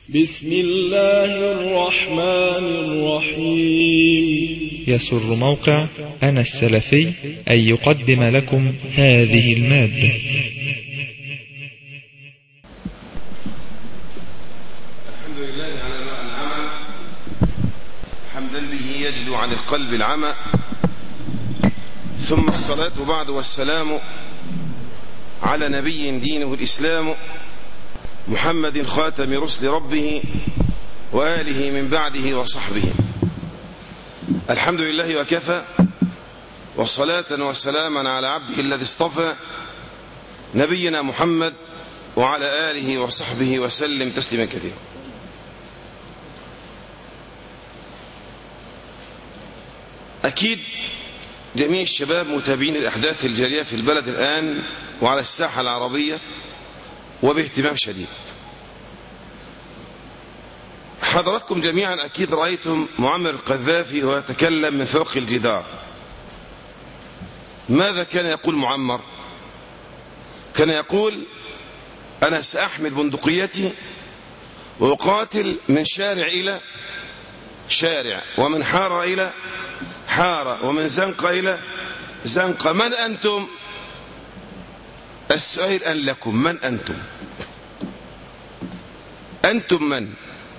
بسم الله الرحمن الرحيم. يسر موقع أنا السلفي أن يقدم لكم هذه المادة. الحمد لله على ما أنعم، حمدا به يجلو عن القلب العمى، ثم الصلاة بعد والسلام على نبي دينه الإسلام، محمد خاتم رسل ربه وآله من بعده وصحبه. الحمد لله وكفى، والصلاة والسلاما على عبده الذي اصطفى، نبينا محمد وعلى آله وصحبه وسلم تسليما كثيرا. أكيد جميع الشباب متابعين الأحداث الجارية في البلد الآن وعلى الساحة العربية وباهتمام شديد. حضراتكم جميعا أكيد رأيتم معمر القذافي وهو يتكلم من فوق الجدار. ماذا كان يقول معمر؟ كان يقول: أنا سأحمل بندقيتي وأقاتل من شارع إلى شارع، ومن حارة إلى حارة، ومن زنقة إلى زنقة. من أنتم؟ السؤال الآن لكم: من أنتم؟ أنتم من؟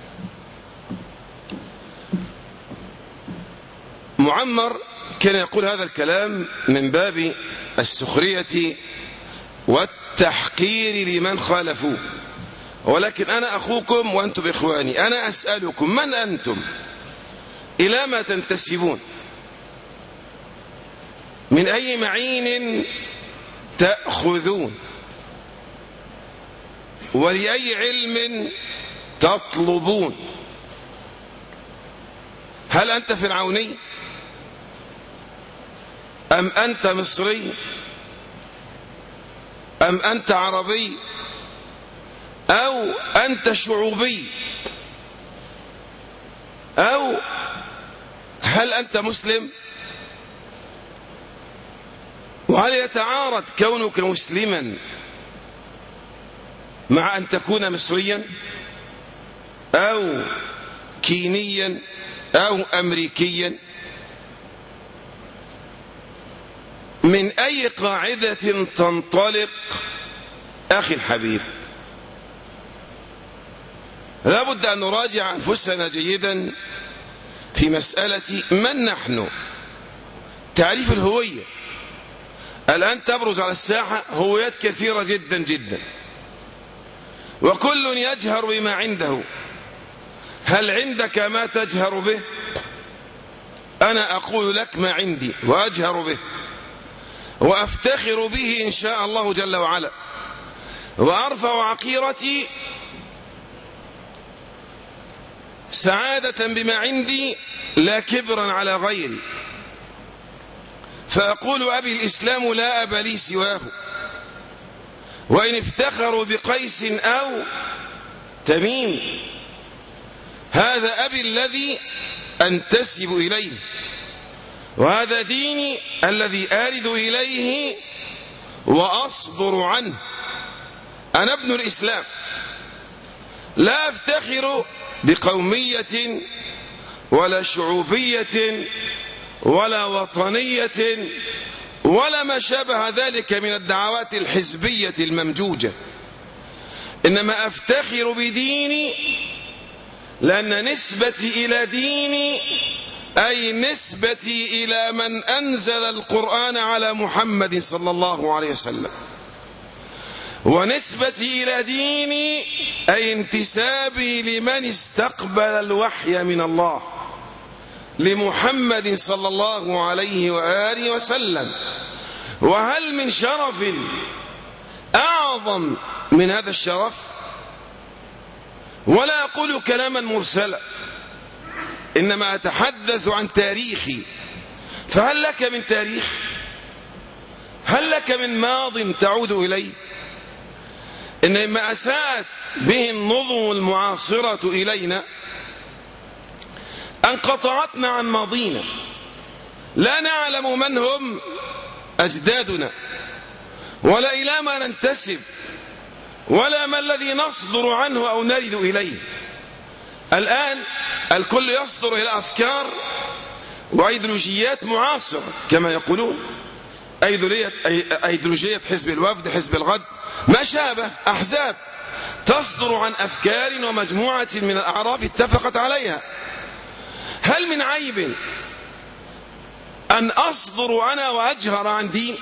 معمر كان يقول هذا الكلام من باب السخرية والتحقير لمن خالفوه، ولكن أنا أخوكم وأنتم إخواني. أنا أسألكم: من أنتم؟ إلى ما تنتسبون؟ من أي معين تأخذون؟ ولأي علم تطلبون؟ هل أنت فرعوني؟ أم أنت مصري؟ أم أنت عربي؟ أو أنت شعوبي؟ أو هل أنت مسلم؟ وهل يتعارض كونك مسلما مع أن تكون مصريا أو كينيا أو أمريكيا؟ من أي قاعدة تنطلق أخي الحبيب؟ لابد أن نراجع أنفسنا جيدا في مسألة من نحن. تعريف الهوية. الآن تبرز على الساحة هويات كثيرة جدا جدا، وكل يجهر بما عنده. هل عندك ما تجهر به؟ أنا أقول لك ما عندي وأجهر به وأفتخر به إن شاء الله جل وعلا، وأرفع عقيرتي سعادة بما عندي لا كبرا على غيري. فأقول: أبي الإسلام لا أب لي سواه، وإن افتخروا بقيس أو تميم، هذا أبي الذي أنتسب إليه، وهذا ديني الذي آرد إليه وأصدر عنه. أنا ابن الإسلام، لا أفتخر بقومية ولا شعوبية ولا وطنية ولا ما شابه ذلك من الدعوات الحزبية الممجوجة، إنما أفتخر بديني، لأن نسبتي إلى ديني أي نسبتي إلى من أنزل القرآن على محمد صلى الله عليه وسلم، ونسبتي إلى ديني أي انتسابي لمن استقبل الوحي من الله، لمحمد صلى الله عليه وآله وسلم. وهل من شرف أعظم من هذا الشرف؟ ولا أقول كلاما مرسلا، إنما أتحدث عن تاريخي. فهل لك من تاريخ؟ هل لك من ماض تعود إليه؟ إنما أساءت به النظم المعاصرة إلينا أن قطعتنا عن ماضينا، لا نعلم من هم أجدادنا ولا إلى ما ننتسب ولا ما الذي نصدر عنه أو نرد إليه. الآن الكل يصدر إلى أفكار وأيديولوجيات معاصرة كما يقولون، أيديولوجية حزب الوفد، حزب الغد، ما شابه، أحزاب تصدر عن أفكار ومجموعة من الأعراف اتفقت عليها. هل من عيب أن أصدر أنا وأجهر عن دين؟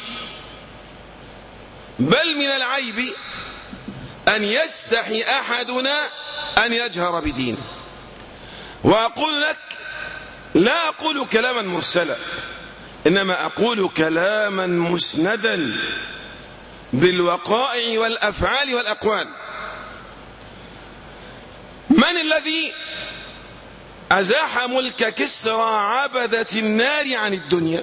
بل من العيب أن يستحي أحدنا أن يجهر بدينه. وأقول لك لا أقول كلاما مرسلا، إنما أقول كلاما مسندا بالوقائع والأفعال والأقوال. من الذي أزاح ملك كسرى عبدة النار عن الدنيا؟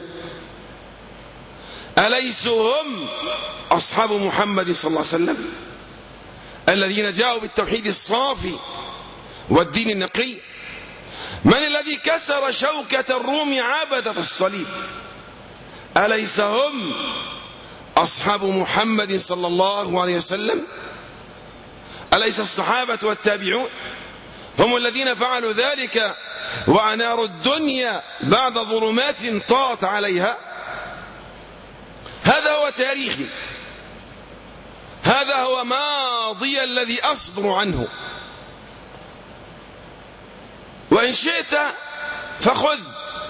أليسوا هم أصحاب محمد صلى الله عليه وسلم الذين جاءوا بالتوحيد الصافي والدين النقي؟ من الذي كسر شوكة الروم عبدة الصليب؟ أليس هم أصحاب محمد صلى الله عليه وسلم؟ أليس الصحابة والتابعون هم الذين فعلوا ذلك وأناروا الدنيا بعد ظلمات طاغت عليها؟ هذا هو تاريخي، هذا هو ماضي الذي أصدر عنه. وإن شئت فخذ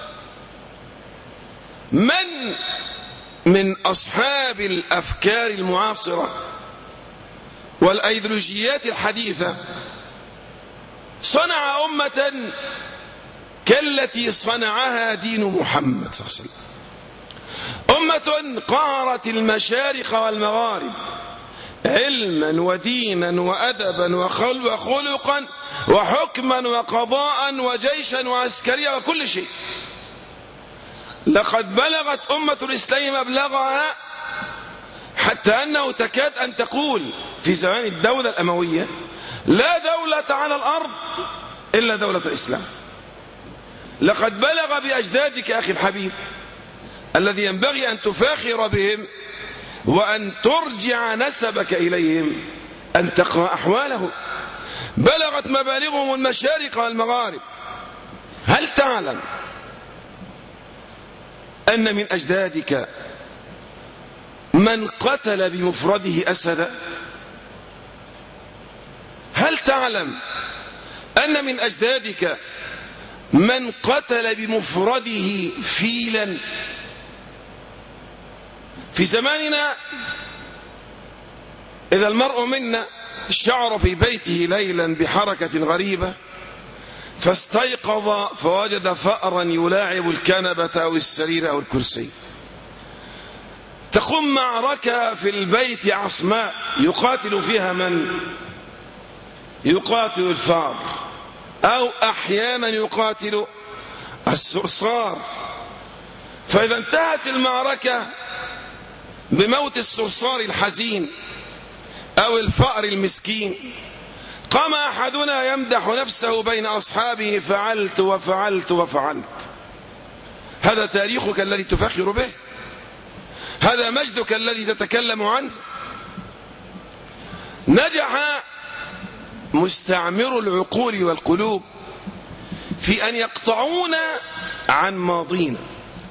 من أصحاب الأفكار المعاصرة والأيديولوجيات الحديثة صنع أمة كالتي صنعها دين محمد صلى الله عليه وسلم، أمة قهرت المشارق والمغارب علما ودينا وأدبا وخلقا وحكما وقضاء وجيشا وعسكريا وكل شيء. لقد بلغت أمة الإسلام مبلغها حتى أنه تكاد أن تقول في زمان الدولة الأموية لا دولة على الأرض إلا دولة الإسلام. لقد بلغ بأجدادك أخي الحبيب الذي ينبغي أن تفاخر بهم وأن ترجع نسبك إليهم أن تقرأ أحوالهم، بلغت مبالغهم المشارق والمغارب. هل تعلم أن من أجدادك من قتل بمفرده أسدا؟ هل تعلم أن من أجدادك من قتل بمفرده فيلا؟ في زماننا إذا المرء منا شعر في بيته ليلا بحركة غريبة فاستيقظ فوجد فأرا يلاعب الكنبة أو السرير أو الكرسي، تقوم معركة في البيت عصماء يقاتل فيها من؟ يقاتل الفار، أو أحيانا يقاتل الصرصار. فإذا انتهت المعركة بموت الصرصار الحزين أو الفأر المسكين، قام أحدنا يمدح نفسه بين أصحابه: فعلت وفعلت وفعلت. هذا تاريخك الذي تفخر به، هذا مجدك الذي تتكلم عنه. نجح مستعمر العقول والقلوب في أن يقطعون عن ماضينا.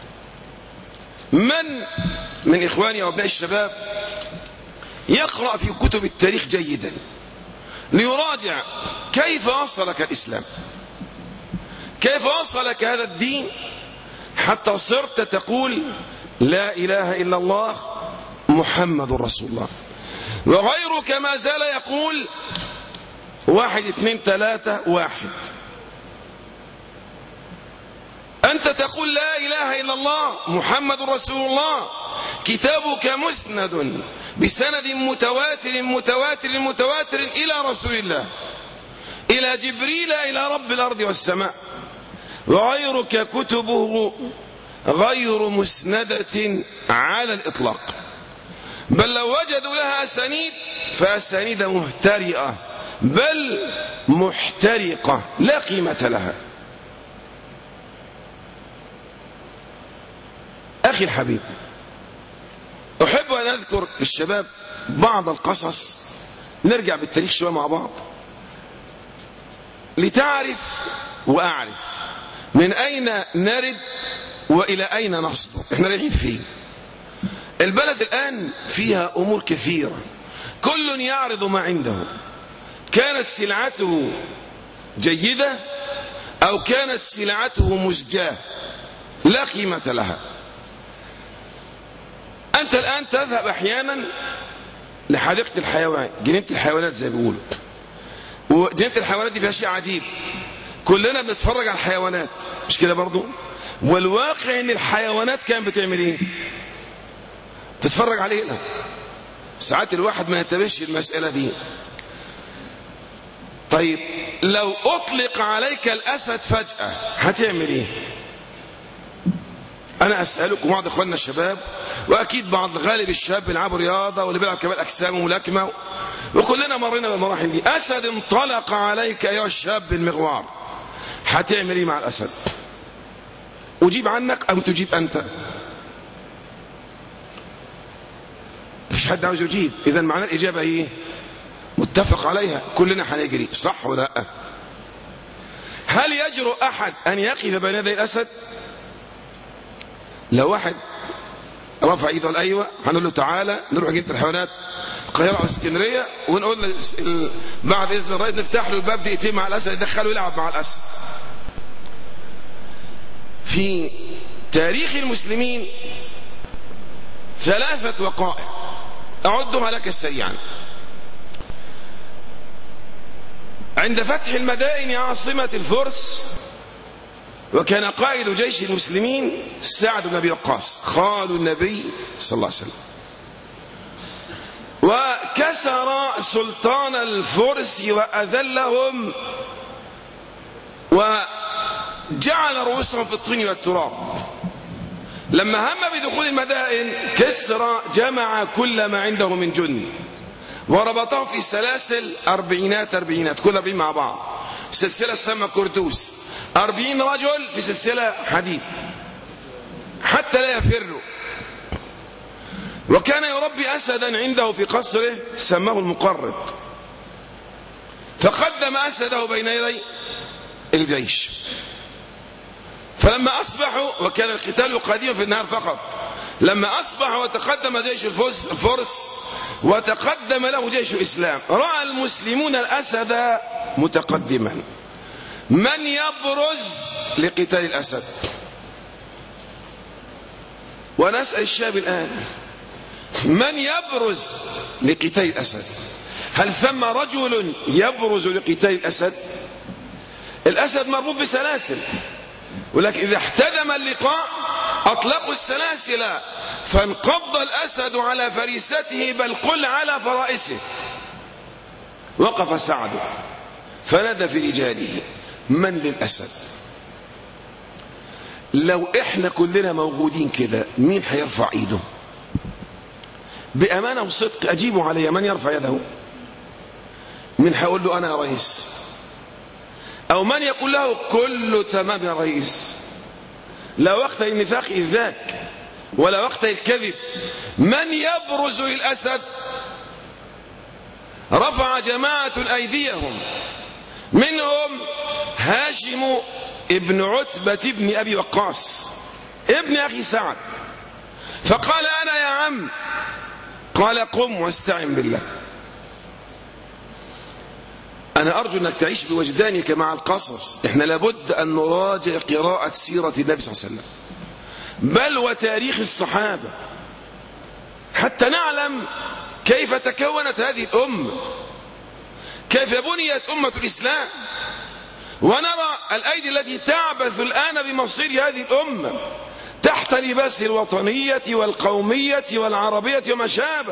من إخواني وأبناء الشباب يقرأ في كتب التاريخ جيدا ليراجع كيف وصلك الإسلام، كيف وصلك هذا الدين حتى صرت تقول لا إله إلا الله محمد رسول الله، وغيرك ما زال يقول 1 2 3 1. أنت تقول لا إله إلا الله محمد رسول الله، كتابك مسند بسند متواتر متواتر متواتر إلى رسول الله، إلى جبريل، إلى رب الأرض والسماء. وغيرك كتبه غير مسندة على الإطلاق، بل لو وجدوا لها أسانيد فأسانيد مهترئة بل محترقة لا قيمة لها. أخي الحبيب، أحب أن أذكر للشباب بعض القصص، نرجع بالتاريخ شوية مع بعض. لتعرف وأعرف من أين نرد وإلى أين نصبر. احنا رايحين فين؟ البلد الآن فيها أمور كثيرة، كل يعرض ما عنده، كانت سلعته جيدة أو كانت سلعته مزجاة لا قيمة لها. أنت الآن تذهب أحيانا لحديقة الحيوان، جنينة الحيوانات زي ما بيقولوا، وجنينة الحيوانات دي فيها شيء عجيب، كلنا بنتفرج على الحيوانات مش كده برضو؟ والواقع ان الحيوانات كان بتعمل ايه؟ تتفرج علينا. ساعات الواحد ما ينتبهش المسألة دي. طيب لو أطلق عليك الأسد فجأة هتعمل ايه؟ أنا أسألك وبعض إخواننا الشباب، وأكيد بعض غالب الشباب بيلعبوا رياضة واللي بيلعب كمال أجسام وملاكمة، وكلنا مرينا بالمراحل دي. أسد انطلق عليك أيها الشاب بالمغوار، هتعمل ايه مع الأسد؟ أجيب عنك أم تجيب أنت؟ مفيش حد عاوز يجيب. إذا معنى الإجابة إيه؟ متفق عليها، كلنا هنجري، صح ولا لا؟ هل يجرؤ أحد أن يقف بين يدي الأسد؟ لو واحد رفع ايده الايوه هنقول له تعالى نروح جنينة الحيوانات القاهرة او اسكندريه، ونقول له بعد اذن الرئيس نفتح له الباب دقيقتين مع الاسد، يدخله يلعب مع الاسد. في تاريخ المسلمين 3 وقائع اعدها لك سريعا. عند فتح المدائن عاصمة الفرس، وكان قائد جيش المسلمين سعد بن أبي وقاص خال النبي صلى الله عليه وسلم، وكسر سلطان الفرس وأذلهم وجعل رؤوسهم في الطين والتراب. لما هم بدخول المدائن كسرى جمع كل ما عنده من جند وربطهم في سلاسل 40 كل 40 مع بعض، سلسلة تسمى كردوس، 40 رجل في سلسلة حديد حتى لا يفروا. وكان يربي أسدا عنده في قصره سماه المقرد، فقدم أسده بين يدي الجيش. فلما أصبحوا، وكان القتال قديما في النهار فقط، لما أصبح وتقدم جيش الفرس وتقدم له جيش الإسلام، رأى المسلمون الأسد متقدما. من يبرز لقتال الأسد؟ ونسأل الشاب الآن، من يبرز لقتال الأسد؟ هل ثم رجل يبرز لقتال الأسد؟ الأسد مربوط بسلاسل، ولكن إذا احتدم اللقاء أطلقوا السلاسل فانقض الأسد على فريسته، بل قل على فرائسه. وقف سعد فنادى في رجاله: من للأسد؟ لو احنا كلنا موجودين كده مين هيرفع ايده؟ بأمانة وصدق أجيبوا علي، من يرفع يده؟ من هيقول له أنا يا رئيس؟ أو من يقول له كله تمام يا رئيس؟ لا وقت للنفاق إذ ذاك ولا وقت للكذب. من يبرز للأسد؟ رفع جماعة أيديهم، منهم هاشم ابن عتبة ابن أبي وقاص ابن أخي سعد، فقال: أنا يا عم. قال: قم واستعن بالله. أنا أرجو أنك تعيش بوجدانك مع القصص. إحنا لابد أن نراجع قراءة سيرة النبي صلى الله عليه وسلم، بل وتاريخ الصحابة، حتى نعلم كيف تكونت هذه الأمة، كيف بنيت أمة الإسلام، ونرى الأيدي التي تعبث الآن بمصير هذه الأمة تحت لباس الوطنية والقومية والعربية وما شابه.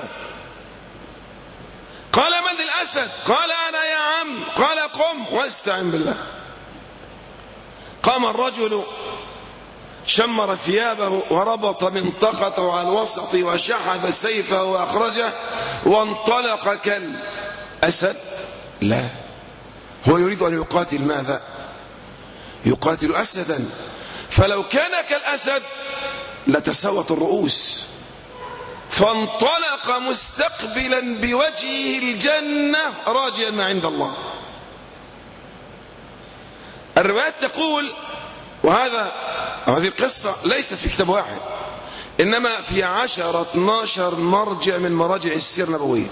قال: من الأسد؟ قال: أنا يا عم. قال: قم واستعن بالله. قام الرجل شمر ثيابه وربط منطقته على الوسط وشحذ سيفه وأخرجه وانطلق كالأسد. لا، هو يريد أن يقاتل ماذا؟ يقاتل أسدا، فلو كان كالأسد لتساوت الرؤوس. فانطلق مستقبلا بوجهه الجنة راجيا ما عند الله. الروايات تقول، وهذه القصة ليست في كتاب واحد، إنما في 10-12 مرجع من مراجع السيرة النبوية.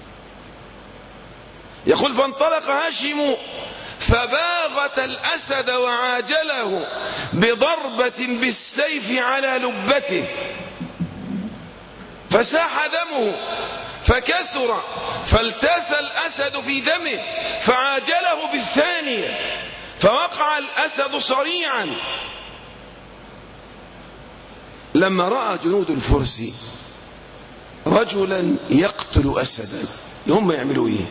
يقول: فانطلق هاشم فباغت الأسد وعاجله بضربة بالسيف على لبته، فساح دمه فكثر، فالتاث الأسد في دمه فعاجله بالثانية، فوقع الأسد صريعا. لما رأى جنود الفرس رجلا يقتل أسدا، هم يعملوا ايه؟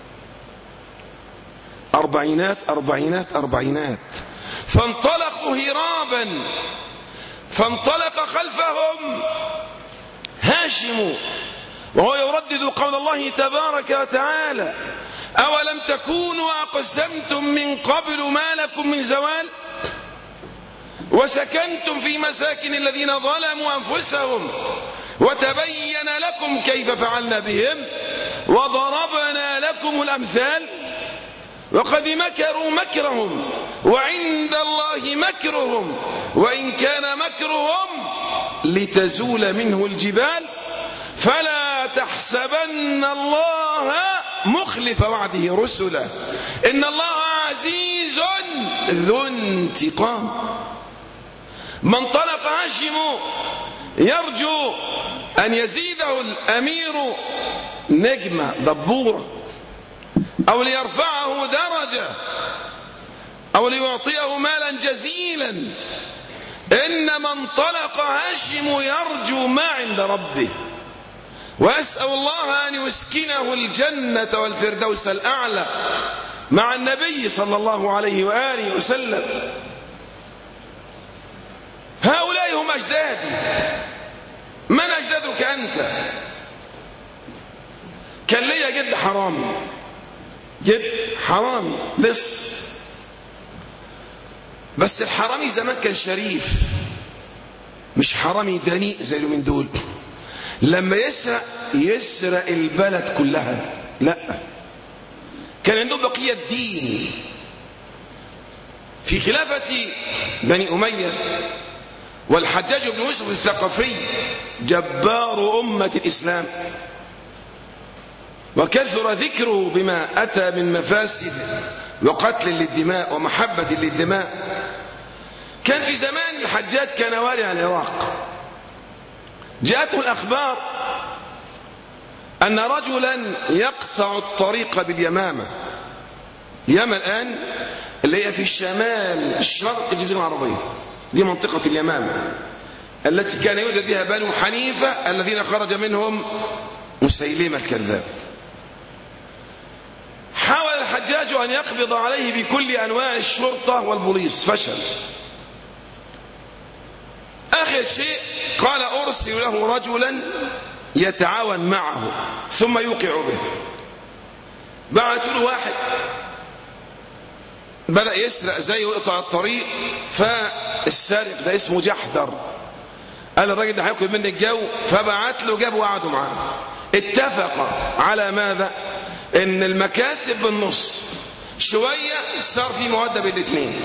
40 فانطلقوا هرابا، فانطلق خلفهم هاشم وهو يردد قول الله تبارك وتعالى: أولم تكونوا أقسمتم من قبل ما لكم من زوال وسكنتم في مساكن الذين ظلموا أنفسهم وتبين لكم كيف فعلنا بهم وضربنا لكم الأمثال وقد مكروا مكرهم وعند الله مكرهم وإن كان مكرهم لتزول منه الجبال فلا تحسبن الله مخلف وعده رسله إن الله عزيز ذو انتقام. من انطلق هاشم يرجو أن يزيده الأمير نجمة دبورة أو ليرفعه درجة أو ليعطيه مالا جزيلا، إنما انطلق هاشم يرجو ما عند ربه وأسأل الله أن يسكنه الجنة والفردوس الأعلى مع النبي صلى الله عليه وآله وسلم. هؤلاء هم أجدادي. من أجدادك أنت؟ كان لي جد حرامي، جد حرامي لص، بس الحرامي زمان كان شريف، مش حرامي دنيء زي اليومين دول. لما يسرق البلد كلها، لا، كان عندهم بقية دين. في خلافة بني أمية والحجاج بن يوسف الثقفي جبار أمة الإسلام وكثر ذكره بما أتى من مفاسد وقتل للدماء ومحبة للدماء. كان في زمان الحجاج كان والي العراق، جاءته الأخبار أن رجلا يقطع الطريق باليمامة. اليمامة الآن اللي هي في الشمال الشرق الجزيرة العربية، دي منطقة اليمامة التي كان يوجد بها بنو حنيفة الذين خرج منهم مسيلمة الكذاب. حاول الحجاج أن يقبض عليه بكل أنواع الشرطة والبوليس، فشل. آخر شيء قال: أرسل له رجلا يتعاون معه ثم يوقع به. بعثوا له واحد بدأ يسرق زيه ويقطع الطريق، فالسارق ده اسمه جحدر قال: الراجل ده هياكل مني الجو، فبعت له جاب وقعدوا معاه. اتفق على ماذا؟ ان المكاسب بالنص، شوية صار في مودة بالاثنين،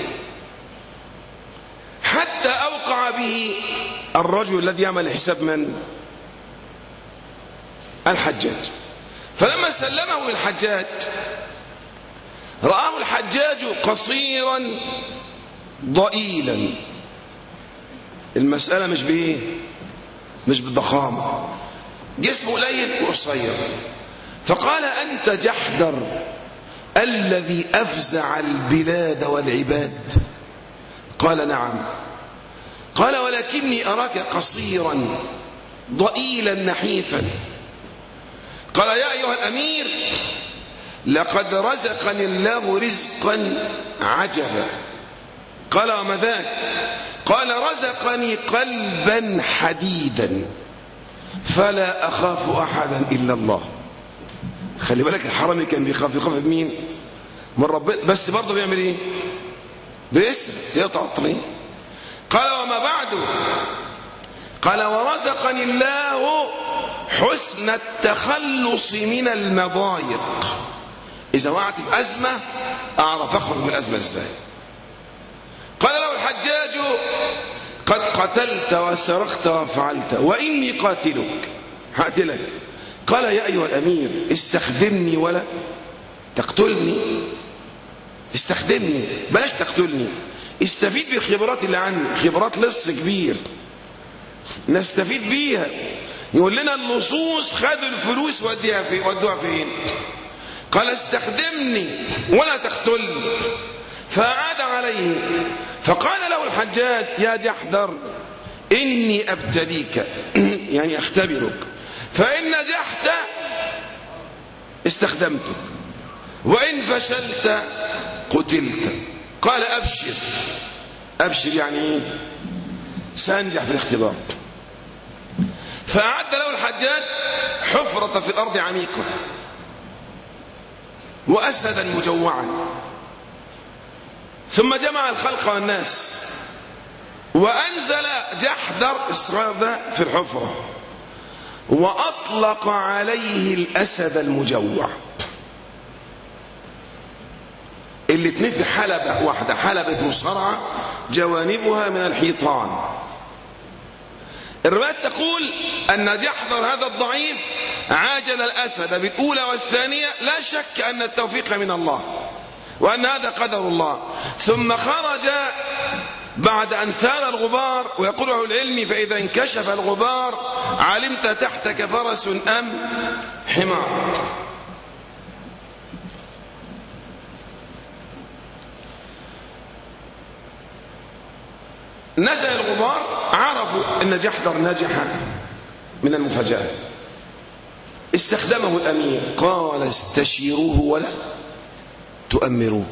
حتى أوقع به الرجل الذي يعمل حساب من الحجاج. فلما سلمه الحجاج رآه الحجاج قصيرا ضئيلا. المسألة مش بإيه؟ مش بالضخامة، جسمه قليل وقصير. فقال: أنت جحدر الذي أفزع البلاد والعباد؟ قال: نعم. قال: ولكني أراك قصيرا ضئيلا نحيفا. قال: يا أيها الأمير، لقد رزقني الله رزقا عجبا. قال: وما ذاك؟ قال: رزقني قلبا حديدا فلا أخاف أحدا إلا الله. خلي بالك، الحرامي كان يخاف مين؟ من ربنا، بس برضه بيعمل ايه؟ بيسرق، يقطع الطريق. قال: وما بعده؟ قال: ورزقني الله حسن التخلص من المضايق. إذا وقعت بأزمة أعرف أخرج من الأزمة إزاي. قد قتلت وسرقت وفعلت وإني قاتلك هقتلك. قال يا أيها الأمير استخدمني ولا تقتلني. استخدمني بلاش تقتلني. استفيد بالخبرات اللي عندي، خبرات لص كبير نستفيد بيها. يقول لنا اللصوص خدوا الفلوس ودوها فين؟ قال استخدمني ولا تقتلني. فأعاد عليه فقال له الحجاج يا جحدر إني أبتليك يعني أختبرك، فإن نجحت استخدمتك وإن فشلت قتلت. قال أبشر. أبشر يعني إيه؟ سأنجح في الاختبار. فأعد له الحجاج حفرة في الأرض عميقة وأسدا مجوعا، ثم جمع الخلق والناس وأنزل جحدر الصغير ده في الحفرة وأطلق عليه الأسد المجوع. الاتنين في حلبة واحدة، حلبة مصارعة جوانبها من الحيطان. الروايات تقول أن جحدر هذا الضعيف عاجل الأسد بالأولى والثانية، لا شك أن التوفيق من الله وأن هذا قدر الله. ثم خرج بعد أن ثار الغبار، ويقول أهل العلم فإذا انكشف الغبار علمت تحتك فرس أم حمار. نزل الغبار عرفوا أن جحدر نجح من المفاجأة. استخدمه الأمير قال استشيروه ولا تؤمروه.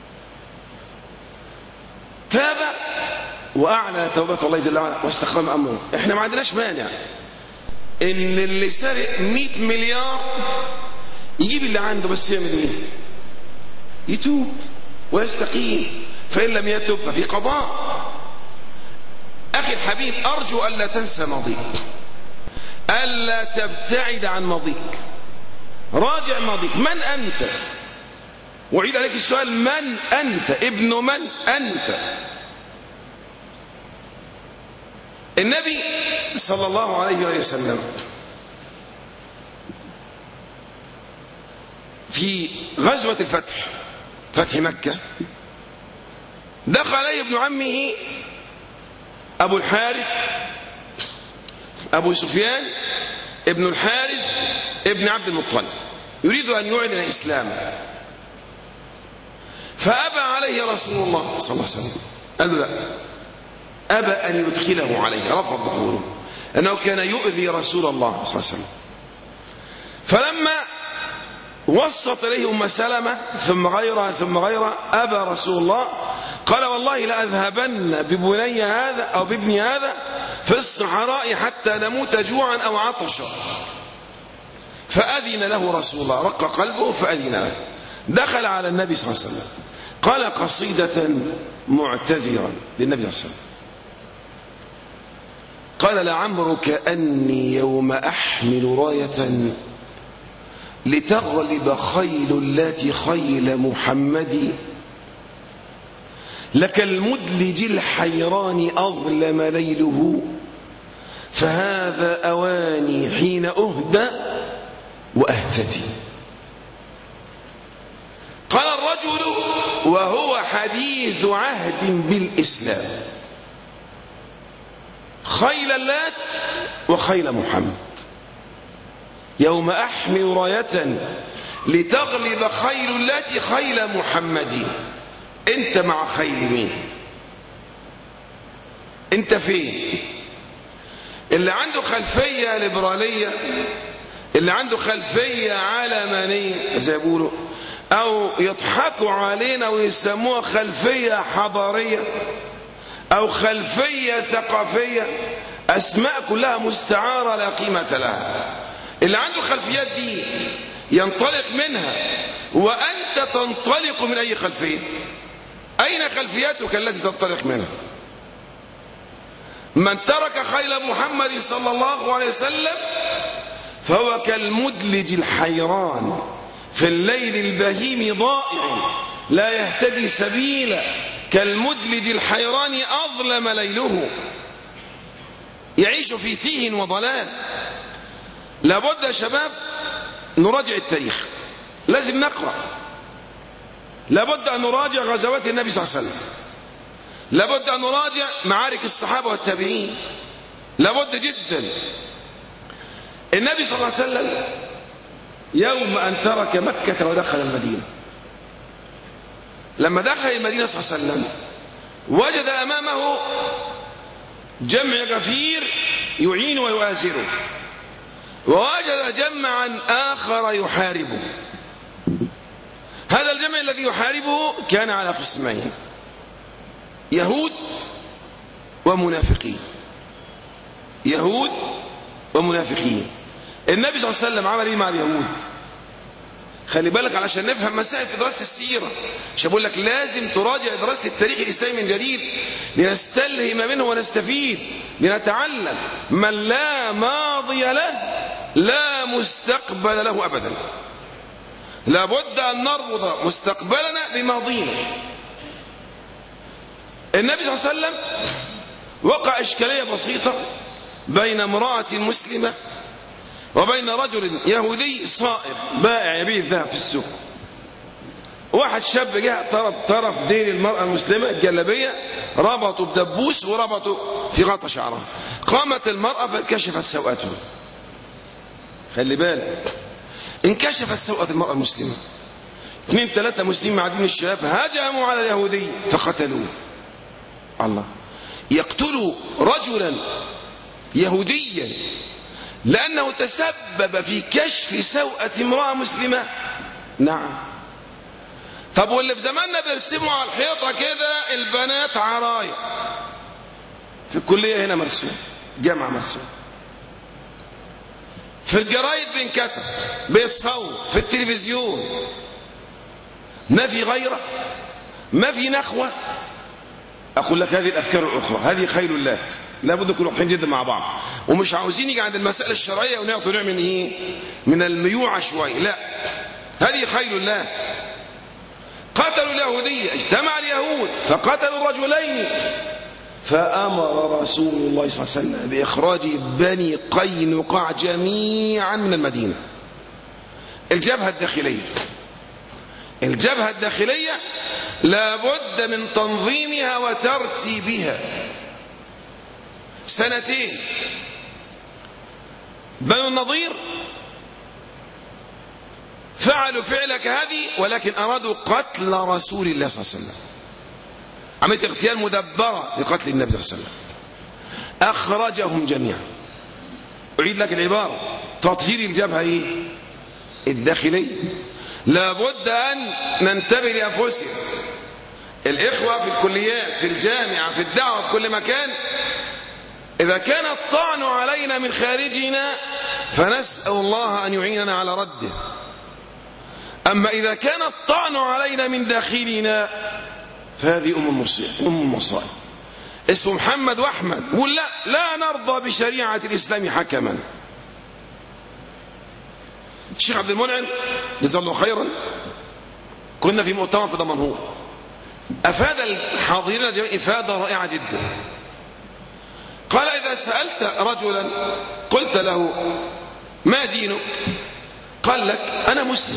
تاب وأعلى توبة الله جل وعلا واستقام أمره. احنا ما عندناش مانع ان اللي سرق 100 مليار يجيب اللي عنده، بس يعمل ايه؟ يتوب ويستقيم، فإن لم يتوب ففي قضاء. أخي الحبيب أرجو ألا تنسى ماضيك، ألا تبتعد عن ماضيك، راجع ماضيك. من أنت؟ وعيد عليك السؤال من أنت؟ ابن من أنت؟ النبي صلى الله عليه وسلم في غزوة الفتح، فتح مكة، دخل عليه ابن عمه أبو الحارث أبو سفيان ابن الحارث ابن عبد المطلب، يريد أن يعلن الإسلام، فأبى عليه رسول الله صلى الله عليه وسلم. قال له لا، أبى أن يدخله عليه، رفض دخوله، أنه كان يؤذي رسول الله صلى الله عليه وسلم. فلما وسط إليه أم سلمة ثم غيرها ثم غيرها أبى رسول الله، قال والله لأذهبن ببني هذا أو بابني هذا في الصحراء حتى نموت جوعا أو عطشا. فأذن له رسول الله، رق قلبه فأذن له. دخل على النبي صلى الله عليه وسلم قال قصيدة معتذرا للنبي صلى الله عليه وسلم، قال لعمرك أني يوم أحمل راية لتغلب خيل التي خيل محمد، لك المدلج الحيران أظلم ليله، فهذا أواني حين أهدى وأهتدي. قال الرجل وهو حديث عهد بالإسلام خيل اللات وخيل محمد، يوم أحمل راية لتغلب خيل اللات خيل محمد. انت مع خيل مين؟ انت فين؟ اللي عنده خلفية ليبرالية، اللي عنده خلفية علمانية زي بيقولوا، او يضحكوا علينا ويسموها خلفية حضارية او خلفية ثقافية، اسماء كلها مستعارة لا قيمة لها. اللي عنده خلفيات دي ينطلق منها، وانت تنطلق من اي خلفية؟ اين خلفيتك التي تنطلق منها؟ من ترك خيل محمد صلى الله عليه وسلم فهو كالمدلج الحيران في الليل البهيم ضائع لا يهتدي سبيلا، كالمدلج الحيران أظلم ليله. يعيش في تيه وضلال. لابد يا شباب نراجع التاريخ، لازم نقرأ، لابد أن نراجع غزوات النبي صلى الله عليه وسلم، لابد أن نراجع معارك الصحابة والتابعين، لابد جدا. النبي صلى الله عليه وسلم يوم أن ترك مكة ودخل المدينة، لما دخل المدينة صلى الله عليه وسلم وجد أمامه جمع غفير يعين ويؤازره، ووجد جمعا آخر يحاربه. هذا الجمع الذي يحاربه كان على قسمين، يهود ومنافقين، يهود ومنافقين. النبي صلى الله عليه وسلم عمل ايه مع اليهود؟ خلي بالك علشان نفهم مسائل في دراسة السيرة، مش بقول لك لازم تراجع دراسة التاريخ الإسلامي من جديد لنستلهم منه ونستفيد، لنتعلم. من لا ماضي له لا مستقبل له أبدا. لابد أن نربط مستقبلنا بماضينا. النبي صلى الله عليه وسلم وقع إشكالية بسيطة بين امرأة مسلمة وبين رجل يهودي صائر بائع يبيع الذهب في السوق. واحد شاب جاء طرف دين المرأة المسلمة الجلابية، ربطوا بدبوس وربطوا في غطا شعرها. قامت المرأة فكشفت سوءته. خلي بالك، انكشفت سوءة المرأة المسلمة. 2 3 مسلمين معدين الشباب هجموا على اليهودي فقتلوه. الله، يقتلوا رجلا يهوديا لأنه تسبب في كشف سوءة امرأة مسلمة؟ نعم. طب واللي في زماننا بيرسموا على الحيطة كده البنات عرايا، في الكلية هنا مرسوم، جامعة مرسوم، في الجرايد بينكتب، بيتصور، في التلفزيون، ما في غيرة، ما في نخوة. أقول لك هذه الأفكار الأخرى، هذه خيل اللات. لابد نكون واضحين جدا مع بعض، ومش عاوزين نيجي عند المسائل الشرعية ونعطي نوع من ايه، من الميوعة شوية. لا، هذه خيل اللات. قتلوا اليهودية، اجتمع اليهود فقتلوا الرجلين، فأمر رسول الله صلى الله عليه وسلم بإخراج بني قينقاع جميعا من المدينة. الجبهة الداخلية، الجبهة الداخلية لابد من تنظيمها وترتيبها. 2 بنو النضير فعلوا فعلك هذه، ولكن أرادوا قتل رسول الله صلى الله عليه وسلم. عملية اغتيال مدبرة لقتل النبي صلى الله عليه وسلم. أخرجهم جميعا. أعيد لك العبارة، تطهير الجبهة ايه؟ الداخلية. لابد أن ننتبه لأنفسنا. الإخوة في الكليات، في الجامعة، في الدعوة، في كل مكان، إذا كان الطعن علينا من خارجنا فنسأل الله أن يعيننا على رده. أما إذا كان الطعن علينا من داخلنا فهذه أم المصائب. اسمه محمد وأحمد، يقول لا نرضى بشريعة الإسلام حكما. الشيخ عبد المنعم جزاه الله خيرا، كنا في مؤتمر في دمنهور، أفاد الحاضرين الجميع إفادة رائعة جدا. قال: إذا سألت رجلا قلت له ما دينك؟ قال لك أنا مسلم.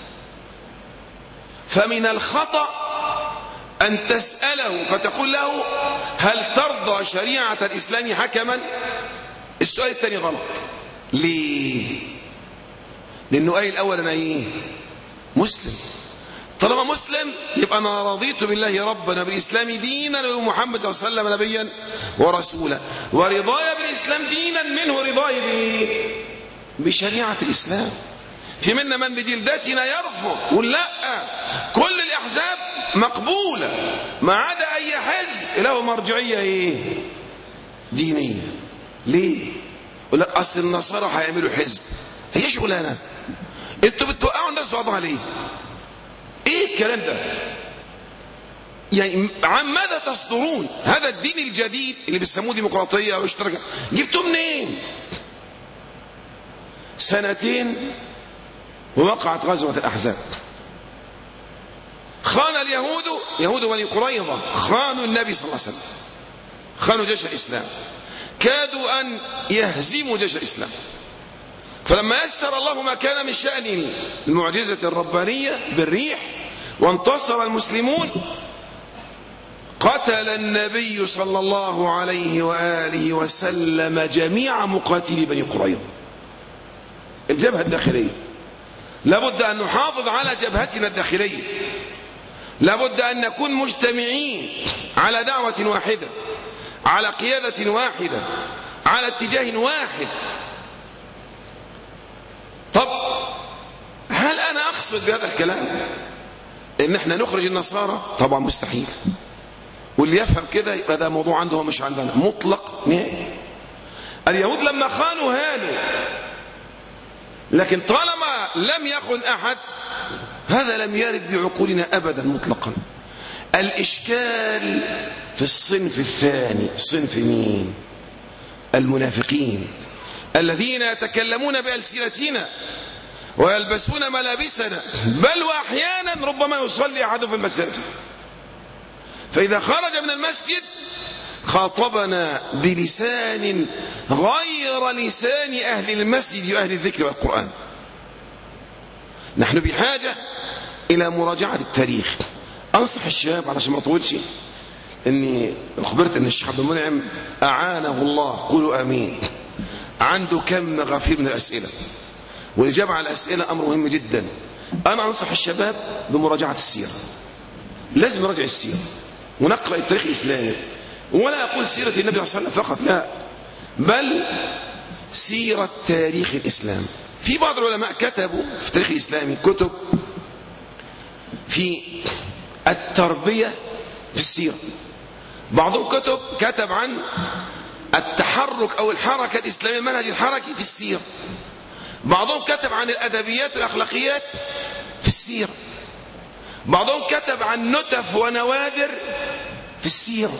فمن الخطأ أن تسأله فتقول له هل ترضى شريعة الإسلام حكما؟ السؤال الثاني غلط. ليه؟ لأنه قال الأول أنا إيه؟ مسلم. طالما مسلم يبقى أنا رضيت بالله ربنا، بالإسلام دينا، ومحمد صلى الله عليه وسلم نبيا ورسولا، ورضايا بالإسلام دينا منه رضاي بشريعة الإسلام. في منا من بجلدتنا يرفض، يقول لا، كل الأحزاب مقبولة ما عدا أي حزب له مرجعية إيه؟ دينية. ليه؟ يقول لك أصل النصارى هيعملوا حزب. هي شغلانة، انتوا بتوقعوا الناس بعضها ليه؟ ايه الكلام ده؟ يعني عن ماذا تصدرون هذا الدين الجديد اللي بيسموه ديمقراطية او اشتراك؟ جبتوه منين؟ 2 ووقعت غزوة الأحزاب. خان اليهود، يهود بني قريظة، خانوا النبي صلى الله عليه وسلم، خانوا جيش الإسلام. كادوا أن يهزموا جيش الإسلام. فلما يسر الله ما كان من شأن المعجزة الربانية بالريح وانتصر المسلمون، قتل النبي صلى الله عليه وآله وسلم جميع مقاتلي بني قريظة. الجبهة الداخلية لابد أن نحافظ على جبهتنا الداخلية، لابد أن نكون مجتمعين على دعوة واحدة، على قيادة واحدة، على اتجاه واحد. طب هل أنا أقصد بهذا الكلام إن احنا نخرج النصارى؟ طبعا مستحيل، واللي يفهم كده يبقى ده موضوع عنده مش عندنا مطلق نهائي. اليهود لما خانوا هانوا، لكن طالما لم يخن أحد هذا لم يرد بعقولنا أبدا مطلقا. الإشكال في الصنف الثاني. صنف مين؟ المنافقين الذين يتكلمون بألسنتنا ويلبسون ملابسنا، بل وأحيانا ربما يصلي أحد في المساجد، فإذا خرج من المسجد خاطبنا بلسان غير لسان أهل المسجد وأهل الذكر والقرآن. نحن بحاجة إلى مراجعة التاريخ. أنصح الشباب علشان ما أطولش، إني أخبرت أن الشيخ عبد المنعم أعانه الله، قولوا آمين، عنده كم غفير من الأسئلة، والإجابة على الأسئلة أمر مهم جدا. أنا أنصح الشباب بمراجعة السيرة. لازم نراجع السيرة ونقرأ التاريخ الإسلامي، ولا أقول سيرة النبي صلى الله عليه وسلم فقط، لا، بل سيرة تاريخ الإسلام. في بعض العلماء كتبوا في التاريخ الإسلامي كتب في التربية في السيرة. بعضهم كتب عن التحرك أو الحركة الإسلامية، المنهج الحركي في السيرة. بعضهم كتب عن الأدبيات والأخلاقيات في السيرة. بعضهم كتب عن نتف ونوادر في السيرة.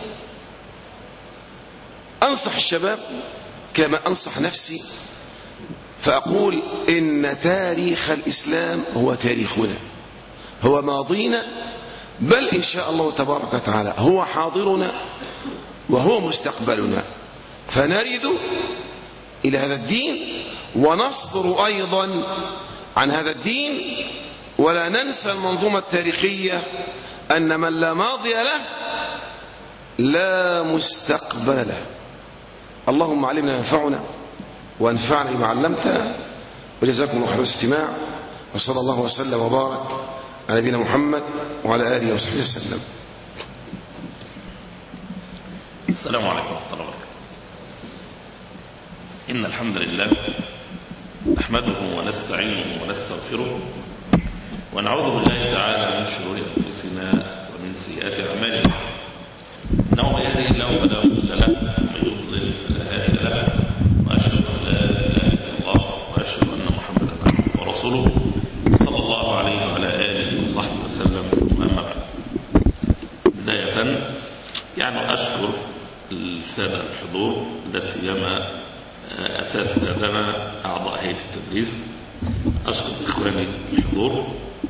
أنصح الشباب كما أنصح نفسي، فأقول إن تاريخ الإسلام هو تاريخنا، هو ماضينا، بل إن شاء الله تبارك وتعالى هو حاضرنا وهو مستقبلنا. فنرد إلى هذا الدين ونصبر أيضا عن هذا الدين، ولا ننسى المنظومة التاريخية أن من لا ماضي له لا مستقبل له. اللهم علمنا ما ينفعنا وانفعنا بما علمتنا، وجزاكم الله خير الاستماع، وصلى الله وسلم وبارك على نبينا محمد وعلى آله وصحبه وسلم. السلام عليكم ورحمة الله وبركاته. إن الحمد لله نحمده ونستعينه ونستغفره، ونعوذ بالله تعالى من شرور أنفسنا ومن سيئات أعمالنا. إنه من يهده الله فلا مضل له ومن يضلل فلا هادي له، وأشهد أن لا إله إلا الله وأشهد أن محمدا عبده ورسوله صلى الله عليه وعلى آله وصحبه وسلم. ثم أما بعد، بداية يعني أشكر السادة الحضور، لا سيما أساتذتنا أعضاء هيئة التدريس. أشكر إخواني الحضور،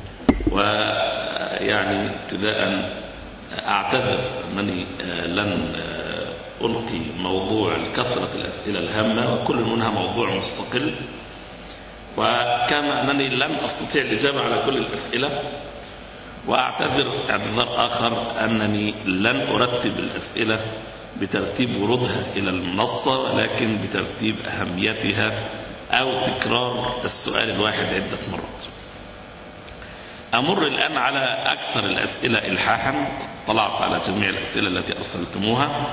ويعني ابتداء أعتذر أنني لن ألقي موضوع لكثرة الأسئلة الهامة، وكل منها موضوع مستقل، وكما أنني لن أستطيع الإجابة على كل الأسئلة. وأعتذر اعتذار آخر أنني لن أرتب الأسئلة بترتيب ورودها إلى المنصة، لكن بترتيب أهميتها أو تكرار السؤال الواحد عدة مرات. أمر الآن على أكثر الأسئلة إلحاحا. طلعت على جميع الأسئلة التي أرسلتموها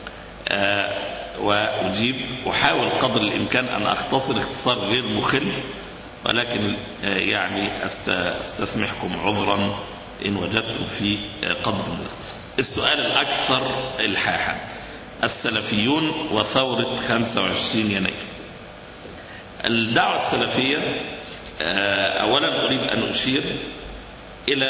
وأجيب. أحاول قدر الإمكان أن أختصر اختصار غير مخل، ولكن يعني أستسمحكم عذرا إن وجدتم في قدر من الاختصار. السؤال الأكثر إلحاحا: السلفيون وثورة 25 يناير. الدعوة السلفية، أولا أريد أن أشير إلى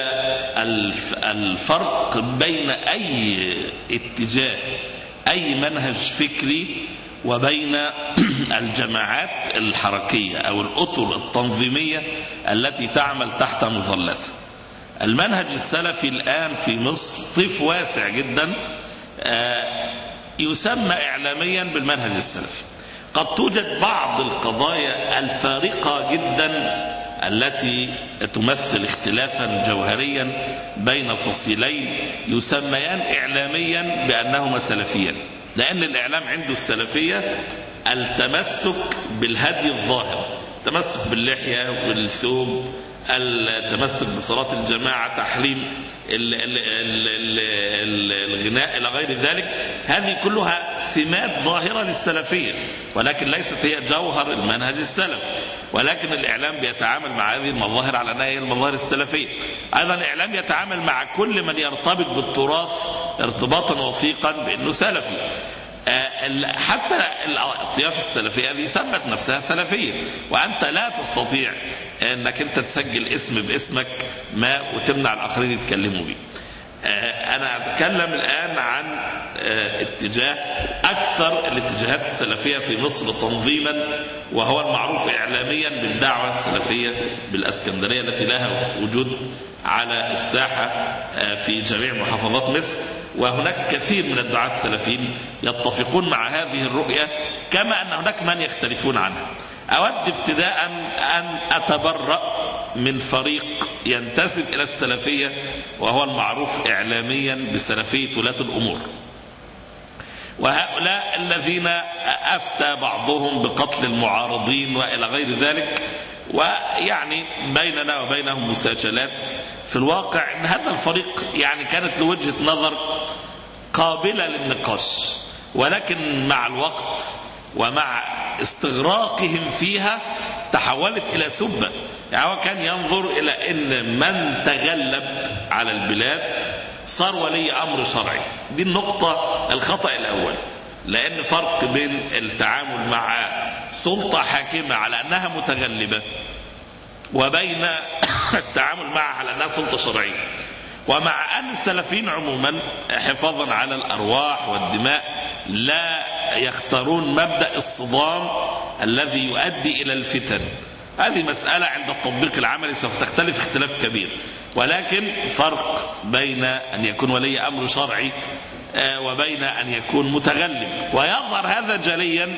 الفرق بين أي اتجاه، أي منهج فكري، وبين الجماعات الحركية أو الأطر التنظيمية التي تعمل تحت مظلتها. المنهج السلفي الآن في مصر طيف واسع جدا، يسمى إعلاميا بالمنهج السلفي. قد توجد بعض القضايا الفارقة جدا التي تمثل اختلافا جوهريا بين الفصيلين يسميان إعلاميا بأنهما سلفيا، لأن الإعلام عنده السلفية التمسك بالهدي الظاهر، التمسك باللحية والثوب، التمسك بصلاة الجماعة، تحريم الغناء إلى غير ذلك. هذه كلها سمات ظاهرة للسلفية، ولكن ليست هي جوهر المنهج السلفي. ولكن الإعلام بيتعامل مع هذه المظاهر على أنها هي المظاهر السلفية. أيضا الإعلام يتعامل مع كل من يرتبط بالتراث ارتباطا وثيقا بأنه سلفي. حتى الأطياف السلفية هذه سمت نفسها سلفية، وأنت لا تستطيع أنك أنت تسجل اسم باسمك ما وتمنع الآخرين يتكلموا به. أنا أتكلم الآن عن اتجاه أكثر الاتجاهات السلفية في مصر تنظيما، وهو المعروف إعلاميا بالدعوة السلفية بالأسكندرية، التي لها وجود على الساحة في جميع محافظات مصر. وهناك كثير من الدعاة السلفيين يتفقون مع هذه الرؤية، كما أن هناك من يختلفون عنها. أود ابتداء أن أتبرأ من فريق ينتسب إلى السلفية، وهو المعروف إعلاميا بسلفية ولاة الأمور. وهؤلاء الذين أفتى بعضهم بقتل المعارضين وإلى غير ذلك، ويعني بيننا وبينهم مساجلات. في الواقع أن هذا الفريق يعني كانت له وجهة نظر قابلة للنقاش، ولكن مع الوقت ومع استغراقهم فيها تحولت إلى سبة. يعني هو كان ينظر إلى أن من تغلب على البلاد صار ولي أمر شرعي. دي النقطة الخطأ الأول، لأن فرق بين التعامل مع سلطة حاكمة على أنها متغلبة وبين التعامل معها على أنها سلطة شرعية. ومع أن السلفيين عموما حفاظا على الأرواح والدماء لا يختارون مبدأ الصدام الذي يؤدي إلى الفتن. هذه مسألة عند التطبيق العملي سوف تختلف اختلاف كبير، ولكن فرق بين أن يكون ولي أمر شرعي وبين أن يكون متغلب. ويظهر هذا جليا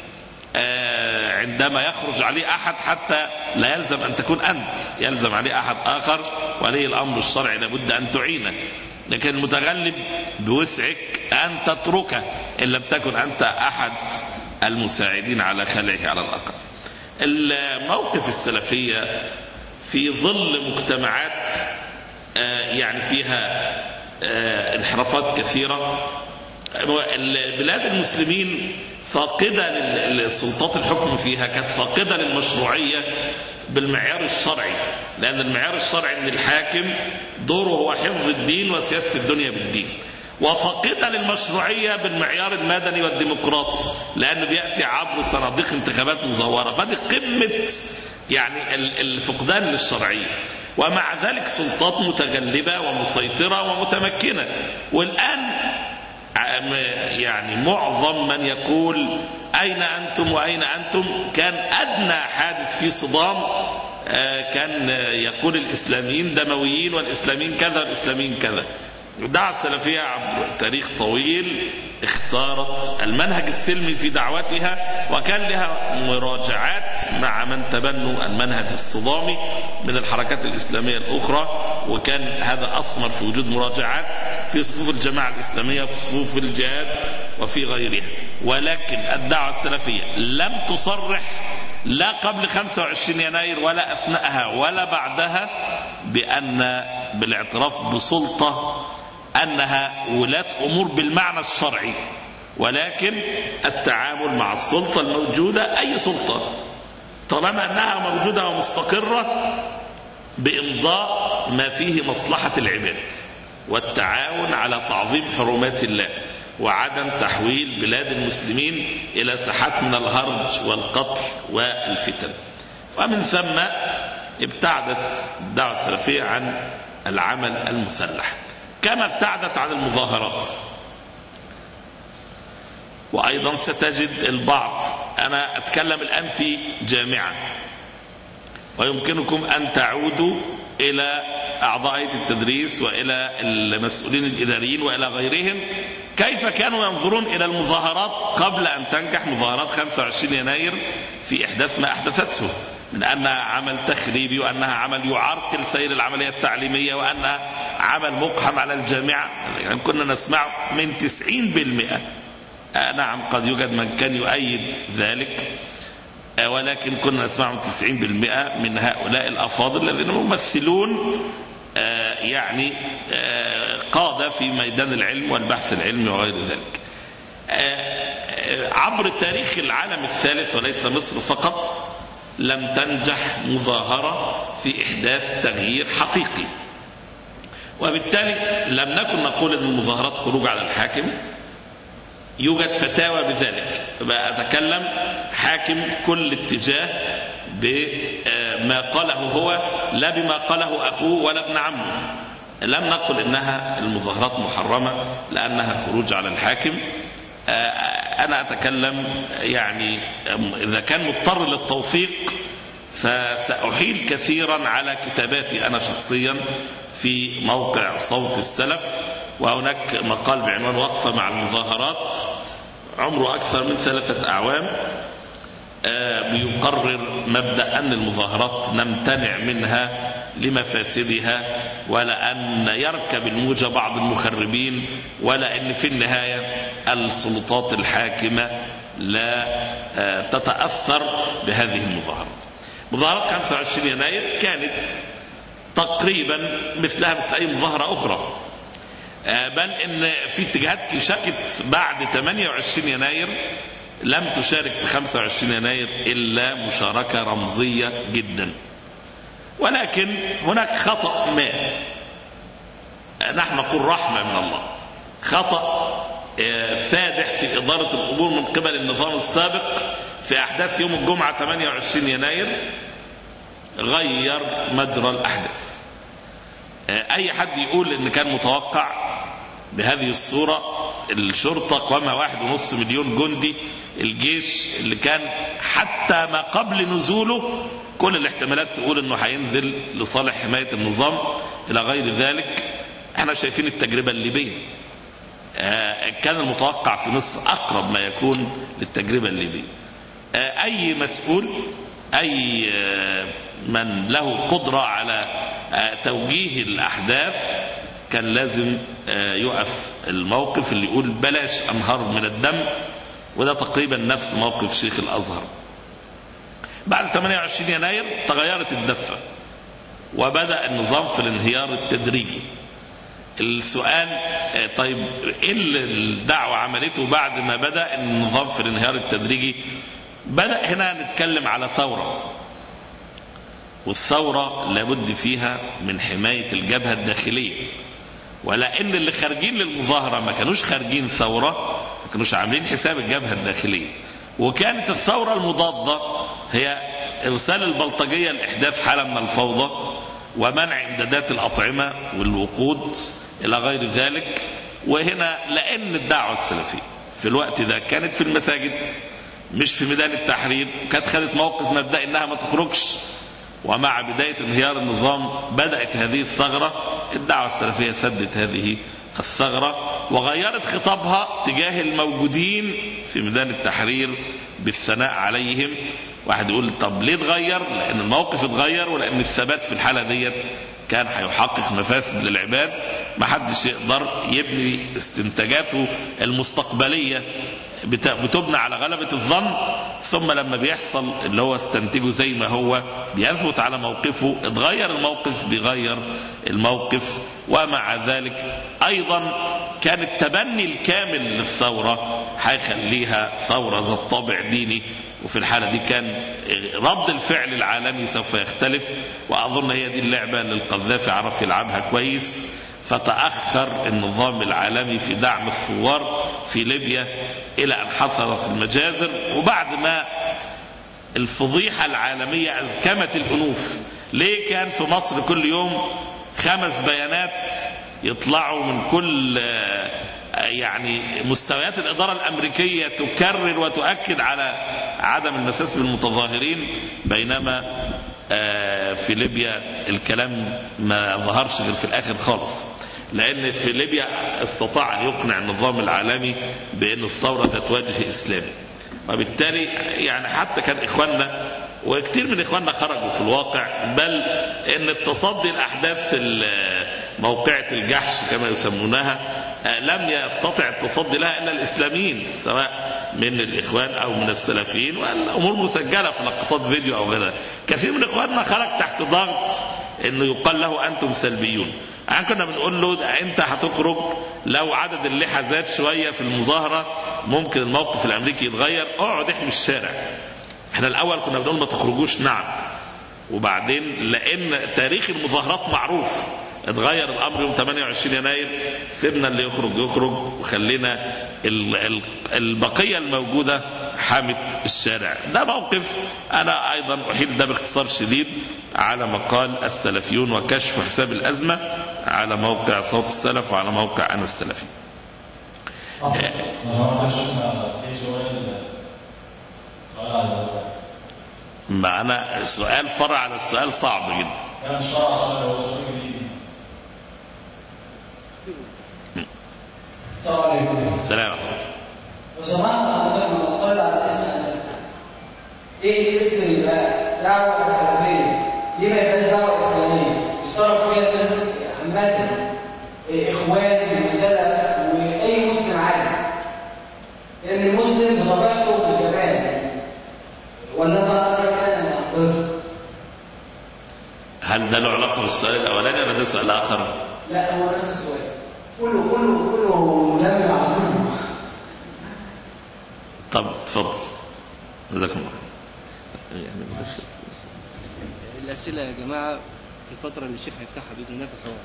عندما يخرج عليه أحد، حتى لا يلزم أن تكون أنت، يلزم عليه أحد آخر. ولي الأمر الشرعي لابد أن تعينه، لكن المتغلب بوسعك أن تتركه إن لم تكن أنت أحد المساعدين على خلعه على الأقل. الموقف السلفية في ظل مجتمعات يعني فيها انحرافات كثيرة، بلاد المسلمين فاقدة للسلطات الحكم فيها، كانت فاقدة للمشروعية بالمعيار الشرعي، لأن المعيار الشرعي أن الحاكم دوره هو حفظ الدين وسياسة الدنيا بالدين، وفاقدة للمشروعية بالمعيار المدني والديمقراطي، لأنه بيأتي عبر صناديق انتخابات مزورة. فدي قمة يعني الفقدان للشرعية. ومع ذلك سلطات متغلبة ومسيطرة ومتمكنة. والآن يعني معظم من يقول أين أنتم وأين أنتم، كان أدنى حادث في صدام كان يقول الإسلاميين دمويين والإسلاميين كذا والإسلاميين كذا. الدعوة السلفية عبر تاريخ طويل اختارت المنهج السلمي في دعوتها، وكان لها مراجعات مع من تبنوا المنهج الصدامي من الحركات الإسلامية الأخرى، وكان هذا أثمر في وجود مراجعات في صفوف الجماعة الإسلامية وفي صفوف الجهاد وفي غيرها. ولكن الدعوة السلفية لم تصرح لا قبل 25 يناير ولا أثناءها ولا بعدها بأن بالاعتراف بسلطة أنها ولاة أمور بالمعنى الشرعي، ولكن التعامل مع السلطة الموجودة، أي سلطة طالما أنها موجودة ومستقرة، بإمضاء ما فيه مصلحة العباد والتعاون على تعظيم حرمات الله وعدم تحويل بلاد المسلمين إلى ساحات من الهرج والقتل والفتن. ومن ثم ابتعدت الدعوة السلفية عن العمل المسلح، كما ابتعدت عن المظاهرات. وأيضا ستجد البعض، أنا أتكلم الآن في جامعة، ويمكنكم أن تعودوا إلى أعضاء هيئة التدريس وإلى المسؤولين الإداريين وإلى غيرهم كيف كانوا ينظرون إلى المظاهرات قبل أن تنجح مظاهرات 25 يناير في إحداث ما أحدثته من أنها عمل تخريبي وأنها عمل يعرقل سير العملية التعليمية وأنها عمل مقحم على الجامعة. يعني كنا نسمع من 90%. نعم قد يوجد من كان يؤيد ذلك، ولكن كنا نسمع من 90% من هؤلاء الأفاضل الذين يمثلون يعني قادة في ميدان العلم والبحث العلمي وغير ذلك. عبر تاريخ العالم الثالث وليس مصر فقط لم تنجح مظاهرة في إحداث تغيير حقيقي، وبالتالي لم نكن نقول أن المظاهرات خروج على الحاكم. يوجد فتاوى بذلك، أتكلم حاكم كل اتجاه بما قاله هو لا بما قاله أخوه ولا ابن عمه. لم نقل إنها المظاهرات محرمة لأنها خروج على الحاكم. أنا أتكلم يعني إذا كان مضطر للتوفيق فسأحيل كثيرا على كتاباتي أنا شخصيا في موقع صوت السلف، وهناك مقال بعنوان وقفة مع المظاهرات عمره أكثر من 3 أعوام بيقرر مبدأ أن المظاهرات نمتنع منها لمفاسدها، ولا أن يركب الموجة بعض المخربين، ولا أن في النهاية السلطات الحاكمة لا تتأثر بهذه المظاهرات. مظاهرات 25 يناير كانت تقريبا مثلها مثل أي مظاهرة أخرى، بل إن في اتجاهات شكت بعد 28 يناير لم تشارك في 25 يناير إلا مشاركة رمزية جدا. ولكن هناك خطأ ما، نحن نقول رحمة من الله، خطأ فادح في إدارة الأمور من قبل النظام السابق في أحداث يوم الجمعة 28 يناير غير مجرى الأحداث. أي حد يقول إن كان متوقع بهذه الصورة، الشرطة قامها 1.5 مليون جندي، الجيش اللي كان حتى ما قبل نزوله كل الاحتمالات تقول انه هينزل لصالح حماية النظام الى غير ذلك. احنا شايفين التجربة الليبية، كان المتوقع في مصر اقرب ما يكون للتجربة الليبية. اي مسؤول، اي من له قدرة على توجيه الاحداث كان لازم يقف الموقف اللي يقول بلاش انهار من الدم، وده تقريبا نفس موقف شيخ الازهر. بعد 28 يناير تغيرت الدفة وبدأ النظام في الانهيار التدريجي. السؤال طيب ايه اللي الدعوة عملته بعد ما بدأ النظام في الانهيار التدريجي؟ بدأ هنا نتكلم على ثورة، والثورة لابد فيها من حماية الجبهة الداخلية، ولأن اللي خارجين للمظاهرة ما كانوش خارجين ثورة، ما كانوش عاملين حساب الجبهة الداخلية. وكانت الثورة المضادة هي إرسال البلطجية لإحداث حالة من الفوضى ومنع إمدادات الأطعمة والوقود إلى غير ذلك. وهنا لأن الدعوة السلفية في الوقت ده كانت في المساجد مش في ميدان التحرير، كانت خدت موقف مبدئي إنها ما تخرجش، ومع بداية انهيار النظام بدأت هذه الثغرة. الدعوة السلفية سدت هذه الثغرة وغيرت خطابها تجاه الموجودين في ميدان التحرير بالثناء عليهم. واحد يقول طب ليه اتغير؟ لأن الموقف اتغير، ولأن الثبات في الحالة ديت كان هيحقق مفاسد للعباد. ما حدش يقدر يبني استنتاجاته المستقبلية بتبنى على غلبة الظن، ثم لما بيحصل اللي هو استنتجه زي ما هو بيثبت على موقفه. اتغير الموقف بيغير الموقف. ومع ذلك أيضا كان التبني الكامل للثورة هيخليها ثورة ذات طابع ديني، وفي الحالة دي كان رد الفعل العالمي سوف يختلف. وأظن هي دي اللعبة اللي القذافي عرف يلعبها كويس، فتأخر النظام العالمي في دعم الثوار في ليبيا إلى أن حصل في المجازر. وبعد ما الفضيحة العالمية أزكمت الأنوف، ليه كان في مصر كل يوم 5 بيانات يطلعوا من كل يعني مستويات الإدارة الأمريكية تكرر وتؤكد على عدم المساس بالمتظاهرين، بينما في ليبيا الكلام ما ظهرش غير في الآخر خالص، لأن في ليبيا استطاع أن يقنع النظام العالمي بأن الثورة ذات وجه إسلامي، وبالتالي يعني حتى كان إخواننا وكثير من إخواننا خرجوا في الواقع، بل أن التصدي الأحداث في موقعة الجحش كما يسمونها لم يستطع التصدي لها إلا الإسلاميين، سواء من الإخوان أو من السلفيين، والأمور مسجلة في لقطات فيديو أو غيرها. كثير من إخواننا خرج تحت ضغط أنه يقال له أنتم سلبيون. يعني كنا بنقول له أنت هتخرج لو عدد اللحى زاد شوية في المظاهرة ممكن الموقف الأمريكي يتغير، اقعد احمي الشارع. احنا الأول كنا بنقول ما تخرجوش، نعم، وبعدين لأن تاريخ المظاهرات معروف اتغير الأمر يوم 28 يناير، سيبنا اللي يخرج وخلينا البقية الموجودة حامت الشارع. ده موقف أنا أيضا أحيل ده باختصار شديد على مقال السلفيون وكشف حساب الأزمة على موقع صوت السلف وعلى موقع أنا السلفي. معنا سؤال فرع على السؤال صعب جدا. السلام عليكم. لو سمحت حضرتك معترض على الاسم اساسا. ايه الاسم يبقى دعوه اسلاميه؟ ليه ما يبقاش دعوه اسلاميه؟ يشترك فيها الناس عامه، اخوان وسلف واي مسلم عادي. لان المسلم بطبيعته مش جماعي. ولا ده كده حضرتك؟ هل ده له علاقه بالسؤال الاولاني ولا ده سؤال اخر؟ لا، هو نفس السؤال. كله ملم على كله. طب اتفضل، جزاكم الله. الأسئلة يا جماعة في الفترة اللي الشيخ هيفتحها بإذن الله في الحوار.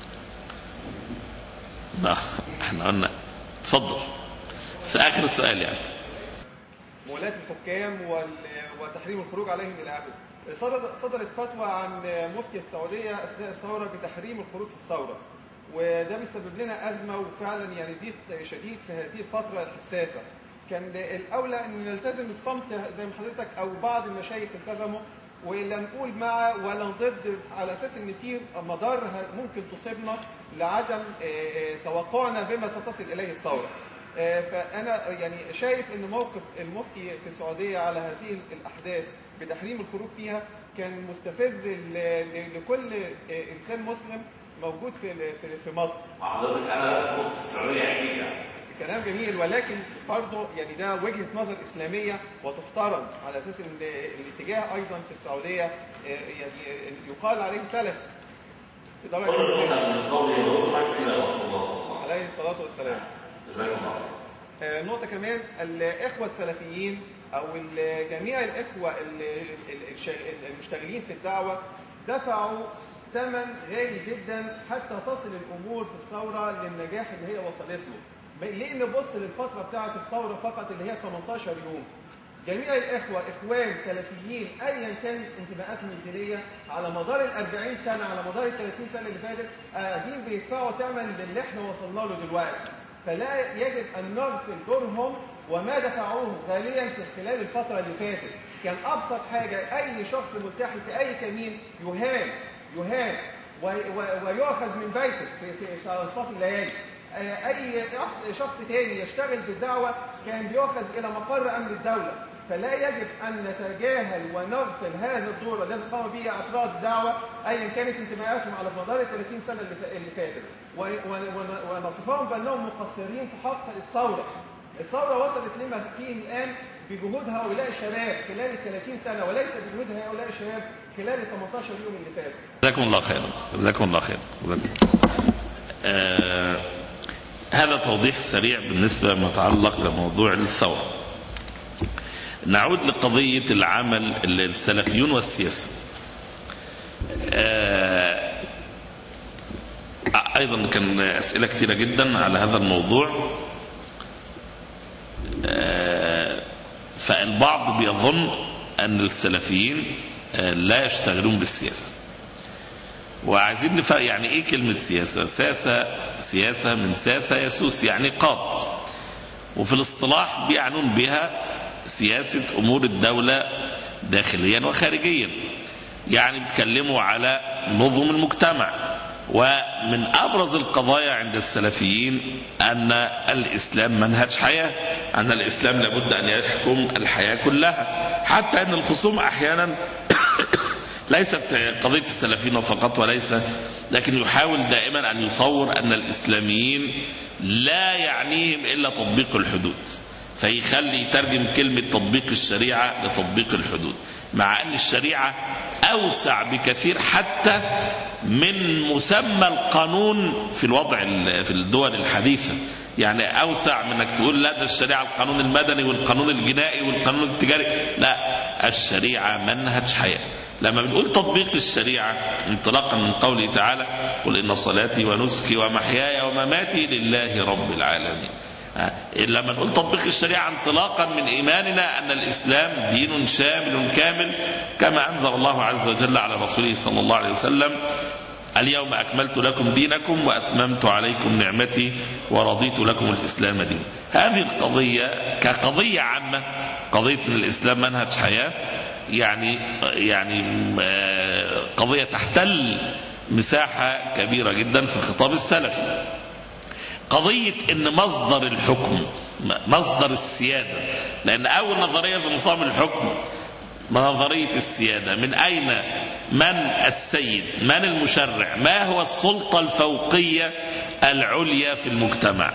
لا احنا قلنا اتفضل، آخر السؤال يعني. مولاة الحكام وتحريم الخروج عليهم إلى آخره. صدرت فتوى عن مفتي السعودية أثناء الثورة بتحريم الخروج في الثورة، وده بيسبب لنا أزمة وفعلا يعني ضيق شديد في هذه الفترة الحساسة. كان الأولى أن نلتزم الصمت زي ما حضرتك أو بعض المشايخ التزموا، ولا نقول مع ولا ضد، على أساس أن في مضار ممكن تصيبنا لعدم توقعنا بما ستصل إليه الثورة. فأنا يعني شايف أن موقف المفتي في السعودية على هذه الأحداث بتحريم الخروج فيها كان مستفز لكل إنسان مسلم موجود في مصر. حضرتك أنا أسقط في السعودية أكيد كلام جميل، ولكن برضه يعني ده وجهة نظر إسلامية وتحترم، على أساس أن الاتجاه أيضا في السعودية يعني يقال عليه سلف بدرجة من قوله ويخرج إلى رسول الله صلى الله عليه الصلاة والسلام. جزاكم الله. نقطة كمان، الإخوة السلفيين أو جميع الإخوة المشتغلين في الدعوة دفعوا ثمن غالي جدا حتى تصل الأمور في الثورة للنجاح اللي هي وصلت له. ليه نبص للفترة بتاعة الثورة فقط اللي هي 18 يوم؟ جميع الإخوة إخوان سلفيين أيا كان انتماءاتهم الدينية على مدار 40 سنة على مدار 30 سنة اللي فاتت قاعدين بيدفعوا ثمن للي احنا وصلنا له دلوقتي، فلا يجب أن نغفل دورهم وما دفعوه غاليا في خلال الفترة اللي فاتت. كان أبسط حاجة أي شخص ملتحي في أي كمين يهان ويؤخذ من بيته في أنصاف الليالي. أي شخص تاني يشتغل بالدعوة كان بيؤخذ إلى مقر أمن الدولة. فلا يجب أن نتجاهل ونغفل هذا الدور الذي قام به أفراد الدعوة أيا كانت انتماءاتهم على مدار 30 سنة اللي فاتت، ونصفهم بأنهم مقصرين في حق الثورة. الثورة وصلت لما فيه الآن بجهود هؤلاء الشباب خلال 30 سنة، وليس بجهود هؤلاء الشباب خلال 18 يوم اللي فاتوا. جزاكم الله خير. جزاكم الله خير. هذا توضيح سريع بالنسبة ما يتعلق بموضوع الثورة. نعود لقضية العمل السلفيون والسياسة. أيضا كان أسئلة كثيرة جدا على هذا الموضوع. فالبعض بيظن أن السلفيين لا يشتغلون بالسياسة، وعايزين نفرق يعني إيه كلمة سياسة. سياسة من ساسة يسوس، يعني قاط، وفي الاصطلاح بيعنون بها سياسة أمور الدولة داخليا وخارجيا. يعني بيتكلموا على نظم المجتمع. ومن أبرز القضايا عند السلفيين أن الإسلام منهج حياة، أن الإسلام لابد أن يحكم الحياة كلها، حتى أن الخصوم أحيانا ليست قضية السلفيين فقط لكن يحاول دائما أن يصور أن الإسلاميين لا يعنيهم إلا تطبيق الحدود، فيخلي يترجم كلمة تطبيق الشريعة لتطبيق الحدود، مع أن الشريعة أوسع بكثير حتى من مسمى القانون في الوضع في الدول الحديثة. يعني أوسع من أنك تقول لا ده الشريعة القانون المدني والقانون الجنائي والقانون التجاري، لا، الشريعة منهج حياة. لما بنقول تطبيق الشريعة انطلاقا من قوله تعالى قل إن صلاتي ونسكي ومحياي ومماتي لله رب العالمين، لما نقول تطبيق الشريعة انطلاقا من إيماننا أن الإسلام دين شامل كامل، كما أنزل الله عز وجل على رسوله صلى الله عليه وسلم اليوم أكملت لكم دينكم وأتممت عليكم نعمتي ورضيت لكم الإسلام دين. هذه القضية كقضية عامة، قضية أن الإسلام منهج حياة، يعني قضية تحتل مساحة كبيرة جدا في الخطاب السلفي. قضية ان مصدر الحكم مصدر السيادة، لان اول نظرية في نظام الحكم نظرية السيادة، من اين، من السيد، من المشرع، ما هو السلطة الفوقية العليا في المجتمع.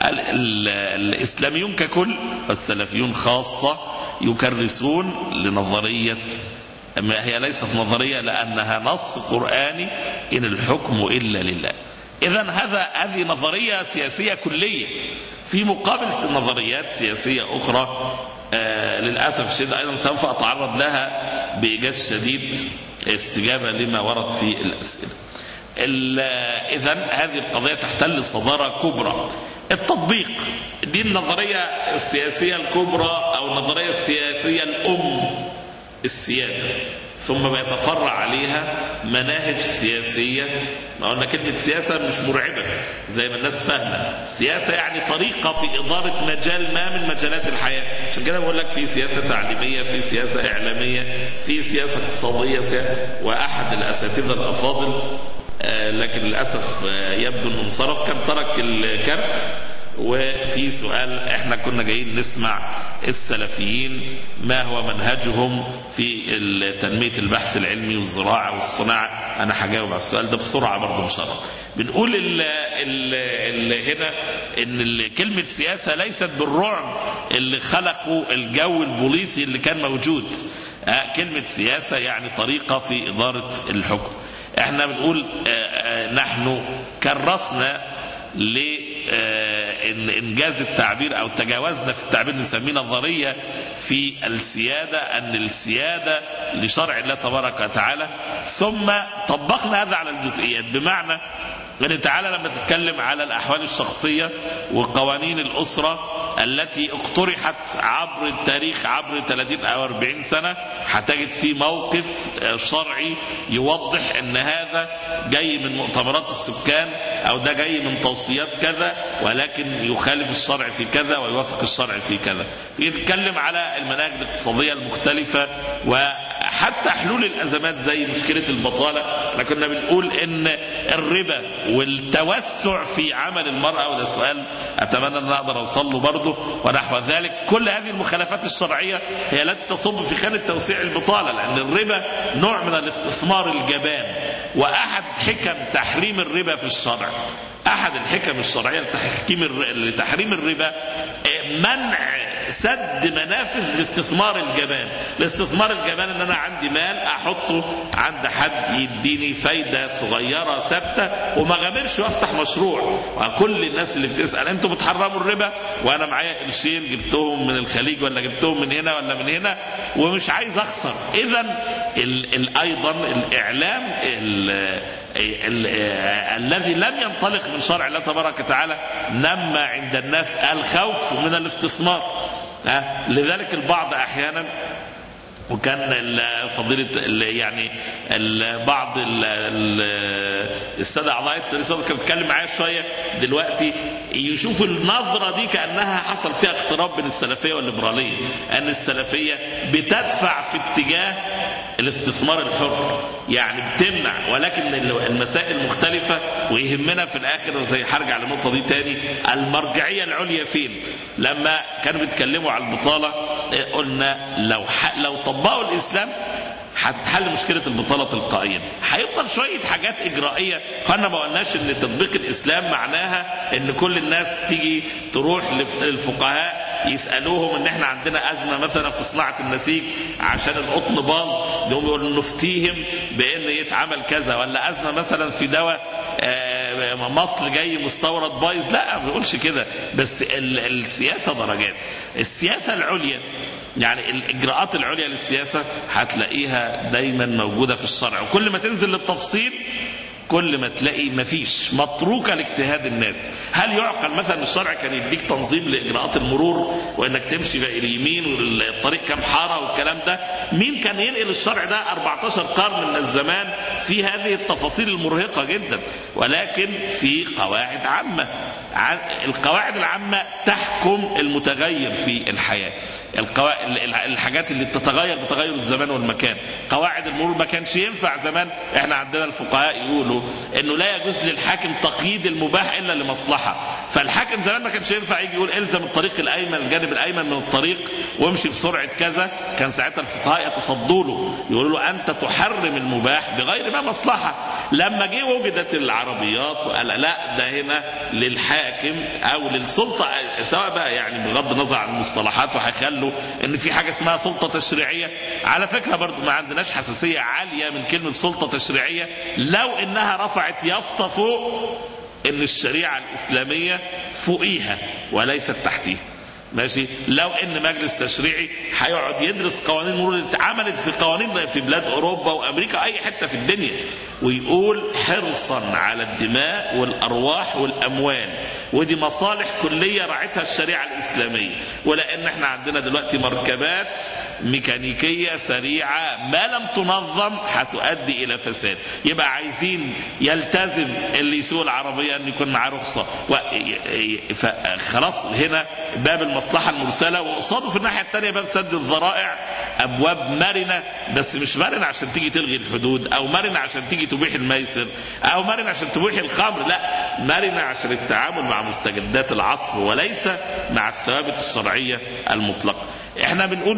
الاسلاميون ككل والسلفيون خاصة يكرسون لنظرية، هي ليست نظرية لانها نص قرآني ان الحكم الا لله. إذن هذه نظرية سياسية كلية في مقابل نظريات سياسية أخرى للأسف الشديد أيضا سوف أتعرض لها بإيجاز شديد استجابة لما ورد في الأسئلة. إذن هذه القضية تحتل صدارة كبرى. التطبيق دي النظرية السياسية الكبرى أو النظرية السياسية السيادة، ثم بيتفرع عليها مناهج سياسية. ما قلنا كلمة سياسة مش مرعبة زي ما الناس فاهمة، سياسة يعني طريقة في إدارة مجال ما من مجالات الحياة. عشان كده بقول لك في سياسة تعليمية، في سياسة إعلامية، في سياسة اقتصادية. وأحد الأساتذة الأفاضل لكن للأسف يبدو أنه انصرف كان ترك الكارت، وفي سؤال احنا كنا جايين نسمع السلفيين ما هو منهجهم في تنمية البحث العلمي والزراعة والصناعة. انا هجاوب على السؤال ده بسرعة برضه مشاركة. بنقول هنا ان كلمة سياسة ليست بالرعب اللي خلقوا الجو البوليسي اللي كان موجود. كلمة سياسة يعني طريقة في إدارة الحكم. احنا بنقول نحن كرسنا لإنجاز التعبير أو تجاوزنا في التعبير نسميه نظرية في السيادة، أن السيادة لشرع الله تبارك وتعالى، ثم طبقنا هذا على الجزئيات. بمعنى أن تعالى لما تتكلم على الأحوال الشخصية وقوانين الأسرة التي اقترحت عبر التاريخ عبر 30 أو 40 سنة، هتجد في موقف شرعي يوضح أن هذا جاي من مؤتمرات السكان أو ده جاي من توصيات كذا، ولكن يخالف الشرع في كذا ويوافق الشرع في كذا. يتكلم على المناهج الاقتصادية المختلفة وحتى حلول الأزمات زي مشكلة البطالة. احنا كنا بنقول ان الربا والتوسع في عمل المرأة، وده سؤال أتمنى أن أقدر أوصل له برضه ونحو ذلك، كل هذه المخالفات الشرعية هي التي تصب في خانة توسيع البطالة، لأن الربا نوع من الاستثمار الجبان. وأحد حكم تحريم الربا في الشرع، أحد الحكم الشرعية لتحريم الربا منع سد منافذ لاستثمار الجبان. الاستثمار الجبان ان انا عندي مال احطه عند حد يديني فايدة صغيرة ثابتة وما غامرش وافتح مشروع. وكل الناس اللي بتسأل انتوا بتحرموا الربا وانا معايا قرشين جبتهم من الخليج ولا جبتهم من هنا ولا من هنا ومش عايز اخسر. اذا ايضا الاعلام الذي لم ينطلق من شرع الله تبارك وتعالى نمى عند الناس الخوف من الاستثمار. لذلك البعض احيانا وكان فضيلة يعني بعض السادة أعضاء التلفزيون كان بيتكلم معايا شوية دلوقتي يشوف النظرة دي كأنها حصل فيها اقتراب بين السلفية والليبرالية، أن السلفية بتدفع في اتجاه الاستثمار الحر، يعني بتمنع، ولكن المسائل مختلفة. ويهمنا في الآخر زي هرجع للنقطة دي تاني، المرجعية العليا فين؟ لما كانوا بيتكلموا على البطالة قلنا لو طبقوا الإسلام هتتحل مشكلة البطالة تلقائيا. هيفضل شوية حاجات إجرائية، قلنا ما قلناش إن تطبيق الإسلام معناها إن كل الناس تيجي تروح للفقهاء يسألوهم إن إحنا عندنا أزمة مثلا في صناعة النسيج عشان القطن باظ، يقوم يقولوا نفتيهم بإن يتعمل كذا، ولا أزمة مثلا في دواء مصل جاي مستورد بايظ، لا ما بيقولش كده. بس السياسة درجات، السياسة العليا يعني الإجراءات العليا للسياسة هتلاقيها دايما موجودة في الشرع، وكل ما تنزل للتفصيل كل ما تلاقي مفيش متروكة لاجتهاد الناس. هل يعقل مثلا الشرع كان يديك تنظيم لإجراءات المرور وإنك تمشي في اليمين والطريق كم حارة والكلام ده؟ مين كان ينقل الشرع ده 14 قرن من الزمان في هذه التفاصيل المرهقة جدا؟ ولكن في قواعد عامة، القواعد العامة تحكم المتغير في الحياة، الحاجات اللي بتتغير بتغير الزمان والمكان. قواعد المرور ما كانش ينفع زمان، احنا عندنا الفقهاء يقولوا انه لا يجوز للحاكم تقييد المباح الا لمصلحة، فالحاكم زمان ما كانش ينفع يجي يقول الزم الطريق الايمن الجانب الايمن من الطريق وامشي بسرعة كذا. كان ساعتها الفقهاء يتصدوا له يقولوا له انت تحرم المباح بغير ما مصلحة. لما جه وجدت العربيات وقال لا ده هنا للحاكم او للسلطة، سواء بقى يعني بغض النظر عن المصطلحات، وهيخلوا ان في حاجة اسمها سلطة تشريعية. على فكرة برضو ما عندناش حساسية عالية من كلمة سلطة تشريعية لو انها رفعت يافطة فوق ان الشريعة الاسلامية فوقيها وليست تحتيها، ماشي. لو ان مجلس تشريعي هيقعد يدرس قوانين المرور اللي اتعملت في قوانين في بلاد اوروبا وامريكا اي حته في الدنيا، ويقول حرصا على الدماء والارواح والاموال، ودي مصالح كليه راعتها الشريعه الاسلاميه، ولان احنا عندنا دلوقتي مركبات ميكانيكيه سريعه ما لم تنظم هتؤدي الى فساد. يبقى عايزين يلتزم اللي يسوق العربيه ان يكون معاه رخصه، فخلاص هنا باب المصلحة المرسلة، وقصاده في الناحية الثانية باب سد الذرائع، أبواب مرنة، بس مش مرنة عشان تيجي تلغي الحدود، أو مرنة عشان تيجي تبيح الميسر، أو مرنة عشان تبيح الخمر، لا، مرنة عشان التعامل مع مستجدات العصر وليس مع الثوابت الشرعية المطلقة. احنا بنقول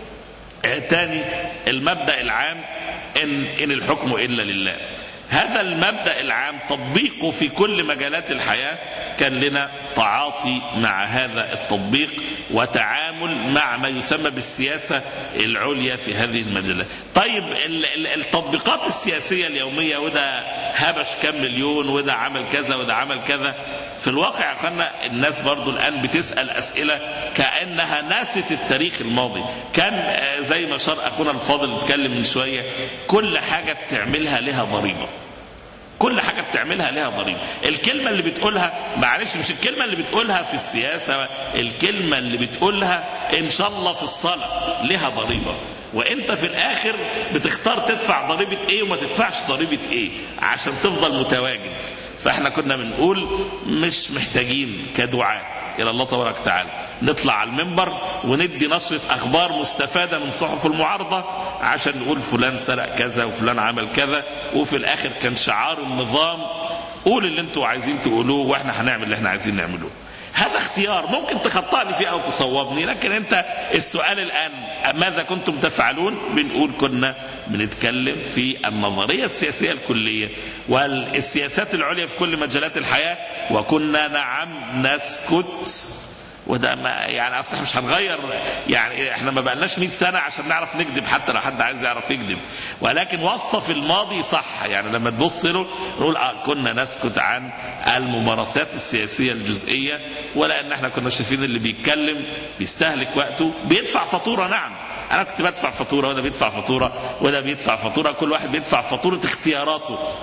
تاني المبدأ العام إن الحكم إلا لله. هذا المبدأ العام تطبيقه في كل مجالات الحياة كان لنا تعاطي مع هذا التطبيق وتعامل مع ما يسمى بالسياسة العليا في هذه المجالات. طيب التطبيقات السياسية اليومية، وده هبش كم مليون، وده عمل كذا وده عمل كذا، في الواقع قلنا الناس برضو الآن بتسأل أسئلة كأنها ناست التاريخ الماضي. كان زي ما شار أخونا الفاضل اتكلم من شوية، كل حاجة تعملها لها ضريبة، كل حاجة بتعملها لها ضريبة. الكلمة اللي بتقولها، معلش مش الكلمة اللي بتقولها في السياسة، الكلمة اللي بتقولها إن شاء الله في الصلاة لها ضريبة، وانت في الآخر بتختار تدفع ضريبة ايه وما تدفعش ضريبة ايه عشان تفضل متواجد. فاحنا كنا بنقول مش محتاجين كدعاء إلى الله تبارك وتعالى نطلع على المنبر وندي نشرة أخبار مستفادة من صحف المعارضة عشان نقول فلان سرق كذا وفلان عمل كذا، وفي الآخر كان شعار النظام قول اللي انتوا عايزين تقولوه واحنا هنعمل اللي احنا عايزين نعمله. هذا اختيار ممكن تخطئني فيه أو تصوبني، لكن أنت السؤال الآن ماذا كنتم تفعلون؟ بنقول كنا بنتكلم في النظرية السياسية الكلية والسياسات العليا في كل مجالات الحياة، وكنا نعم نسكت. وده ما يعني اصلا مش هنغير، يعني احنا ما بقالناش 100 سنة عشان نعرف نكذب، حتى لو حد عايز يعرف يكذب، ولكن وصف الماضي صح. يعني لما تبص له نقول كنا نسكت عن الممارسات السياسية الجزئية، ولا ان احنا كنا شايفين اللي بيتكلم بيستهلك وقته بيدفع فاتورة. نعم انا كنت بدفع فاتورة، وده بيدفع فاتورة، وده بيدفع فاتورة، كل واحد بيدفع فاتورة اختياراته.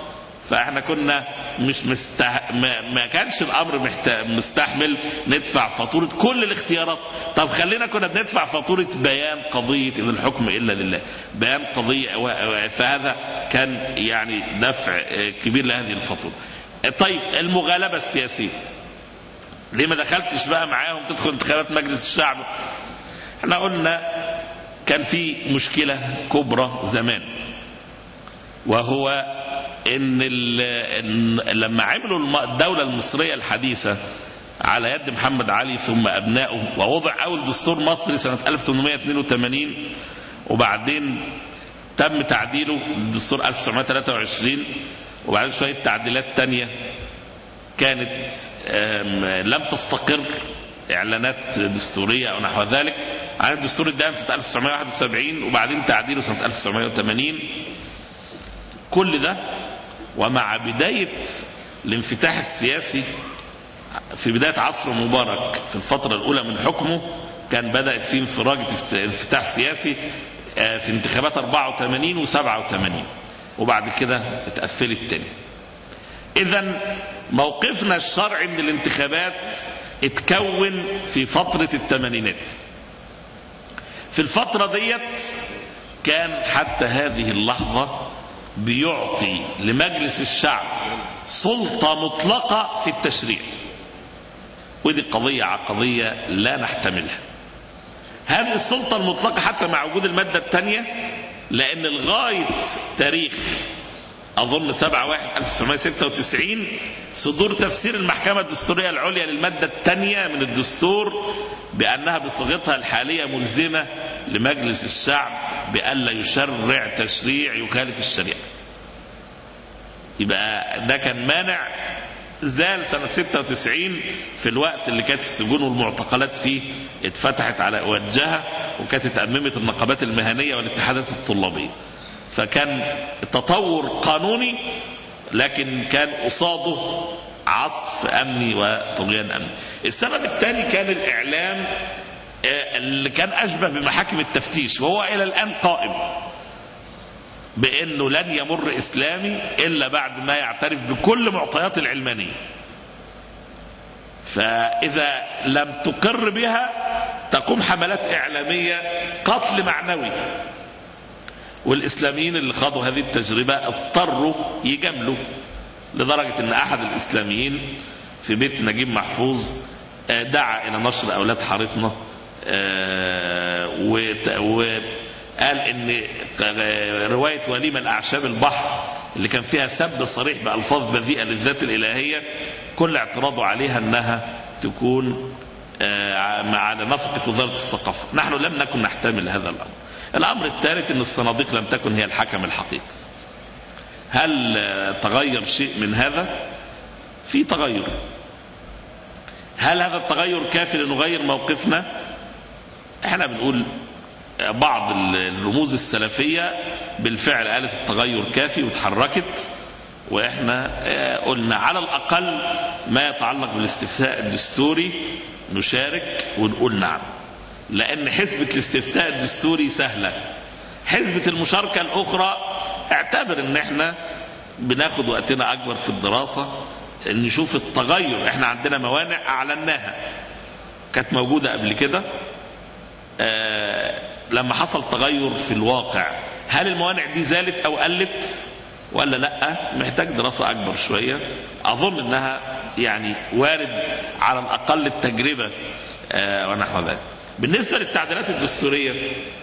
فاحنا كنا مش ما كانش الامر مستحمل ندفع فاتوره كل الاختيارات. طب خلينا كنا بندفع فاتوره بيان قضيه ان الحكم الا لله، بيان قضيه، فهذا كان يعني دفع كبير لهذه الفاتوره. طيب المغالبه السياسيه، ليه ما دخلتش بقى معاهم تدخل انتخابات مجلس الشعب؟ احنا قلنا كان في مشكله كبرى زمان، وهو ان لما عملوا الدولة المصرية الحديثة على يد محمد علي ثم أبنائه، ووضع أول دستور مصري سنة 1882، وبعدين تم تعديله الدستور 1923، وبعدين شوية تعديلات تانية كانت لم تستقر، إعلانات دستورية أو نحو ذلك، عن الدستور الدائم سنة 1971 وبعدين تعديله سنة 1980. كل ده ومع بداية الانفتاح السياسي في بداية عصر مبارك في الفترة الأولى من حكمه، كان بدأت فيه انفتاح سياسي في انتخابات 84 و87، وبعد كده اتقفلت تاني. إذن موقفنا الشرعي من الانتخابات اتكون في فترة الثمانينات. في الفترة ديت كان حتى هذه اللحظة بيعطي لمجلس الشعب سلطة مطلقة في التشريع، ودي قضية عقدية لا نحتملها. هذه السلطة المطلقة حتى مع وجود المادة الثانية، لأن لغاية تاريخ أظن 7/1/1996 صدور تفسير المحكمة الدستورية العليا للمادة الثانية من الدستور بأنها بصيغتها الحالية ملزمة لمجلس الشعب بألا يشرع تشريع يخالف الشريعة. يبقى ده كان مانع زال سنة 96 في الوقت اللي كانت السجون والمعتقلات فيه اتفتحت على وجهها، وكانت اتأممت النقابات المهنية والاتحادات الطلابية. فكان تطور قانوني، لكن كان قصاده عصف أمني وطغيان أمني. السبب الثاني كان الإعلام اللي كان أشبه بمحاكم التفتيش، وهو إلى الآن قائم بأنه لن يمر إسلامي إلا بعد ما يعترف بكل معطيات العلمانية. فإذا لم تقر بها تقوم حملات إعلامية قتل معنوي. والإسلاميين اللي خاضوا هذه التجربة اضطروا يجاملوا، لدرجة أن أحد الإسلاميين في بيت نجيب محفوظ دعا إلى نشر أولاد حارتنا، وقال إن رواية وليمة الأعشاب البحر اللي كان فيها سب صريح بألفاظ بذيئة للذات الإلهية كل اعتراضه عليها أنها تكون على نفقة وزارة الثقافة. نحن لم نكن نحتمل هذا الأمر. الأمر الثالث أن الصناديق لم تكن هي الحكم الحقيقي. هل تغير شيء من هذا؟ في تغير. هل هذا التغير كافي لنغير موقفنا؟ احنا بنقول بعض الرموز السلفية بالفعل قالت التغير كافي وتحركت، واحنا قلنا على الأقل ما يتعلق بالاستفتاء الدستوري نشارك ونقول نعم، لأن حسبة الاستفتاء الدستوري سهلة. حسبة المشاركة الأخرى اعتبر ان احنا بناخد وقتنا أكبر في الدراسة، نشوف التغير. احنا عندنا موانع أعلناها كانت موجودة قبل كده، لما حصل تغير في الواقع هل الموانع دي زالت أو قلت ولا لا؟ محتاج دراسة أكبر شوية. أظن أنها يعني وارد على الأقل التجربة ونحو ذلك. بالنسبة للتعديلات الدستورية،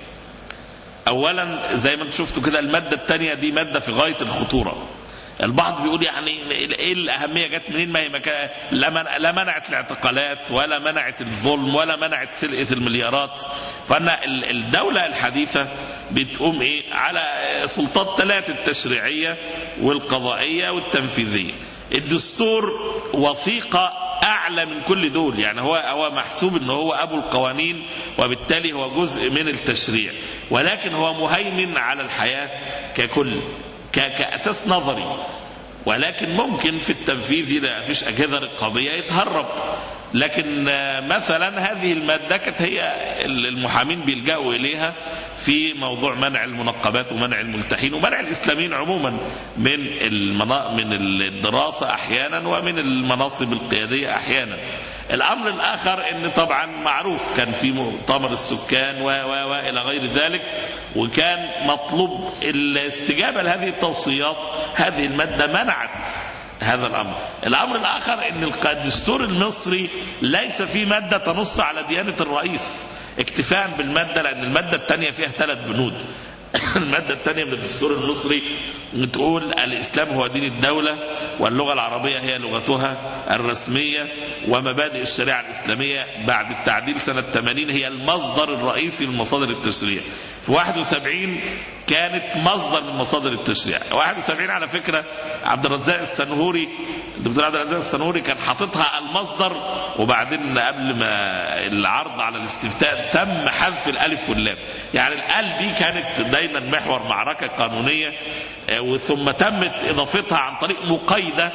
أولا زي ما انت شفتوا كده المادة الثانية دي مادة في غاية الخطورة. البعض بيقول يعني ايه الأهمية جت منين؟ ما هي لا منعت الاعتقالات ولا منعت الظلم ولا منعت سرقة المليارات. فأن الدولة الحديثة بتقوم ايه على سلطات ثلاثة: التشريعية والقضائية والتنفيذية. الدستور وثيقة أعلى من كل دول، يعني هو محسوب أنه هو أبو القوانين، وبالتالي هو جزء من التشريع، ولكن هو مهيمن على الحياة ككل كأساس نظري. ولكن ممكن في التنفيذ إذا فيش أجهزة رقابية يتهرب. لكن مثلا هذه المادة كانت هي المحامين بيلجأوا إليها في موضوع منع المنقبات ومنع الملتحين ومنع الإسلاميين عموما من الدراسة أحيانا ومن المناصب القيادية أحيانا. الأمر الآخر أن طبعا معروف كان في مؤتمر السكان وإلى غير ذلك، وكان مطلوب الاستجابة لهذه التوصيات. هذه المادة منعت هذا الأمر. الأمر الآخر أن الدستور المصري ليس فيه مادة تنص على ديانة الرئيس اكتفاء بالمادة، لأن المادة الثانية فيها 3 بنود. المادة الثانية من الدستور المصري تقول الإسلام هو دين الدولة، واللغة العربية هي لغتها الرسمية، ومبادئ الشريعة الإسلامية بعد التعديل سنة 80 هي المصدر الرئيسي من مصادر التشريع. في 71 كانت مصدر من مصادر التشريع. 71 على فكرة عبد الرزاق السنهوري، الدكتور عبد الرزاق السنهوري كان حاططها المصدر، وبعدين قبل ما العرض على الاستفتاء تم حذف الألف واللام. يعني الأل دي كانت دايما محور معركة قانونية، ثم تمت إضافتها عن طريق مقايدة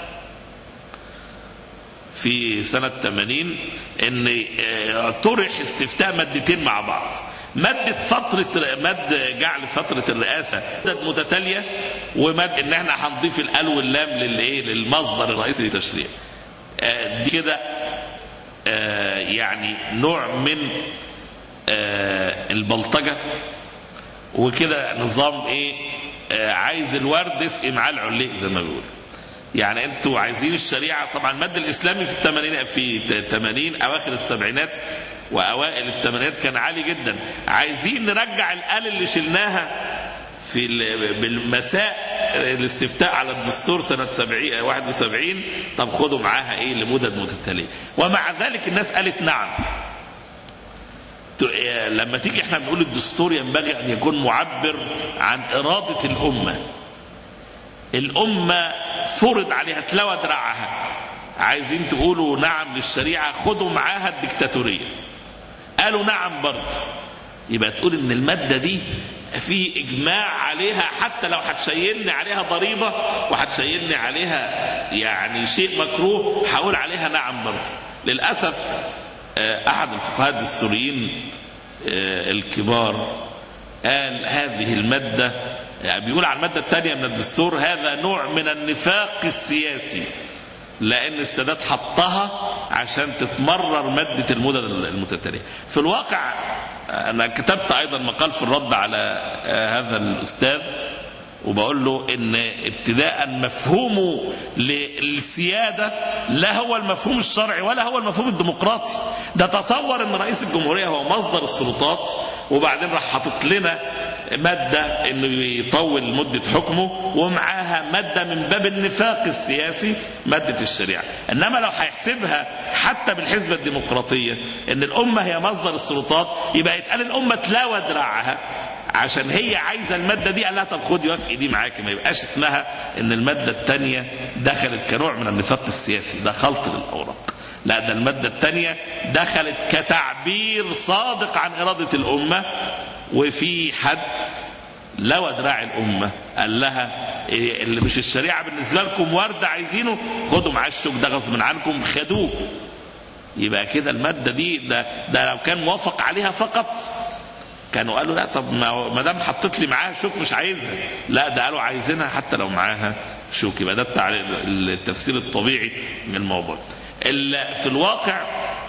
في سنة 80 ان طرح استفتاء مادتين مع بعض، مادة جعل فترة الرئاسة متتالية، ومادة ان احنا هنضيف الال واللام للمصدر الرئيسي للتشريع. دي كده يعني نوع من البلطجة، وكده نظام عايز الورد اسقي معاه العليق زي ما بيقول. يعني انتوا عايزين الشريعة، طبعا المد الإسلامي في 80 أواخر السبعينات وأوائل الثمانينات كان عالي جدا. عايزين نرجع الآل اللي شلناها في بالمساء الاستفتاء على الدستور سنة 71. طب خدوا معاها لمدد متتالية. ومع ذلك الناس قالت نعم. لما تيجي احنا بنقول الدستور ينبغي أن يكون معبر عن إرادة الأمة فرض عليها تلوى دراعها. عايزين تقولوا نعم للشريعة، خدوا معاها الدكتاتورية. قالوا نعم برضه، يبقى تقول ان المادة دي في إجماع عليها، حتى لو هتشيلني عليها ضريبة وهتشيلني عليها يعني شيء مكروه هقول عليها نعم برضه. للأسف أحد الفقهاء الدستوريين الكبار قال هذه المادة، يعني بيقول على المادة الثانية من الدستور هذا نوع من النفاق السياسي، لأن السادات حطها عشان تتمرر مادة المدد المتتالية. في الواقع أنا كتبت أيضا مقال في الرد على هذا الأستاذ، وبقول له إن ابتداء مفهومه للسيادة لا هو المفهوم الشرعي ولا هو المفهوم الديمقراطي. ده تصور إن رئيس الجمهورية هو مصدر السلطات، وبعدين راح حاطط لنا مادة إنه يطول مدة حكمه، ومعاها مادة من باب النفاق السياسي مادة الشريعة. إنما لو هيحسبها حتى بالحسبة الديمقراطية إن الأمة هي مصدر السلطات، يبقى يتقال الأمة تلاوى دراعها عشان هي عايزة المادة دي، قال لها طب خدي وافقي دي معاكي. ما يبقاش اسمها إن المادة الثانية دخلت كنوع من النفاق السياسي، ده خلط للأوراق. لا، ده المادة الثانية دخلت كتعبير صادق عن إرادة الأمة، وفي حد لوى دراع الأمة قال لها اللي مش الشريعة بالنسبة لكم ورد عايزينه، خدوا معاه الشوك ده غصب عنكم، خدوه. يبقى كده المادة دي ده لو كان موافق عليها فقط كانوا قالوا لا، طب ما دام حطيت لي معاها شوك مش عايزها. لا، ده قالوا عايزينها حتى لو معاها شوك. يبقى ده التفسير الطبيعي من الموضوع. في الواقع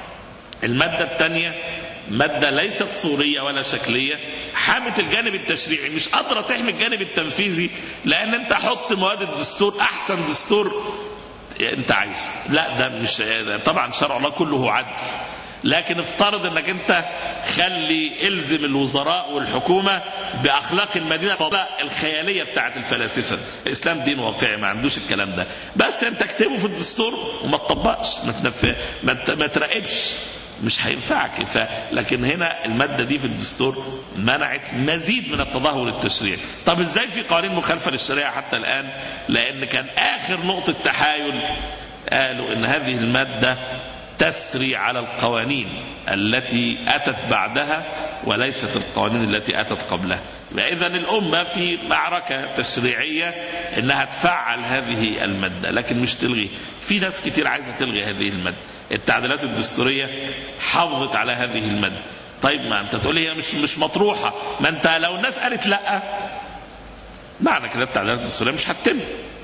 المادة الثانية مادة ليست صورية ولا شكلية، حامت الجانب التشريعي، مش قادرة تحمي الجانب التنفيذي، لأن أنت حط مواد الدستور أحسن دستور أنت عايزه. لا، ده مش طبعا شرع الله كله عدل، لكن افترض أنك أنت خلي الزم الوزراء والحكومة بأخلاق المدينة الخيالية بتاعت الفلاسفة. الإسلام دين واقعي ما عندوش الكلام ده، بس أنت اكتبه في الدستور وما تطبقش، ما تراقبش، مش هينفعك. لكن هنا المادة دي في الدستور منعت مزيد من التدهور التشريعي. طب ازاي في قوانين مخالفة للشريعة حتى الآن؟ لأن كان آخر نقطة تحايل قالوا إن هذه المادة تسري على القوانين التي أتت بعدها وليست القوانين التي أتت قبلها. إذن الأمة في معركة تشريعية إنها تفعل هذه المادة لكن مش تلغي. في ناس كتير عايزة تلغي هذه المادة. التعديلات الدستورية حافظت على هذه المادة. طيب ما أنت تقول هي مش مطروحة، ما أنت لو الناس قالت لا معنى كده التعديلات الدستورية مش هتتم.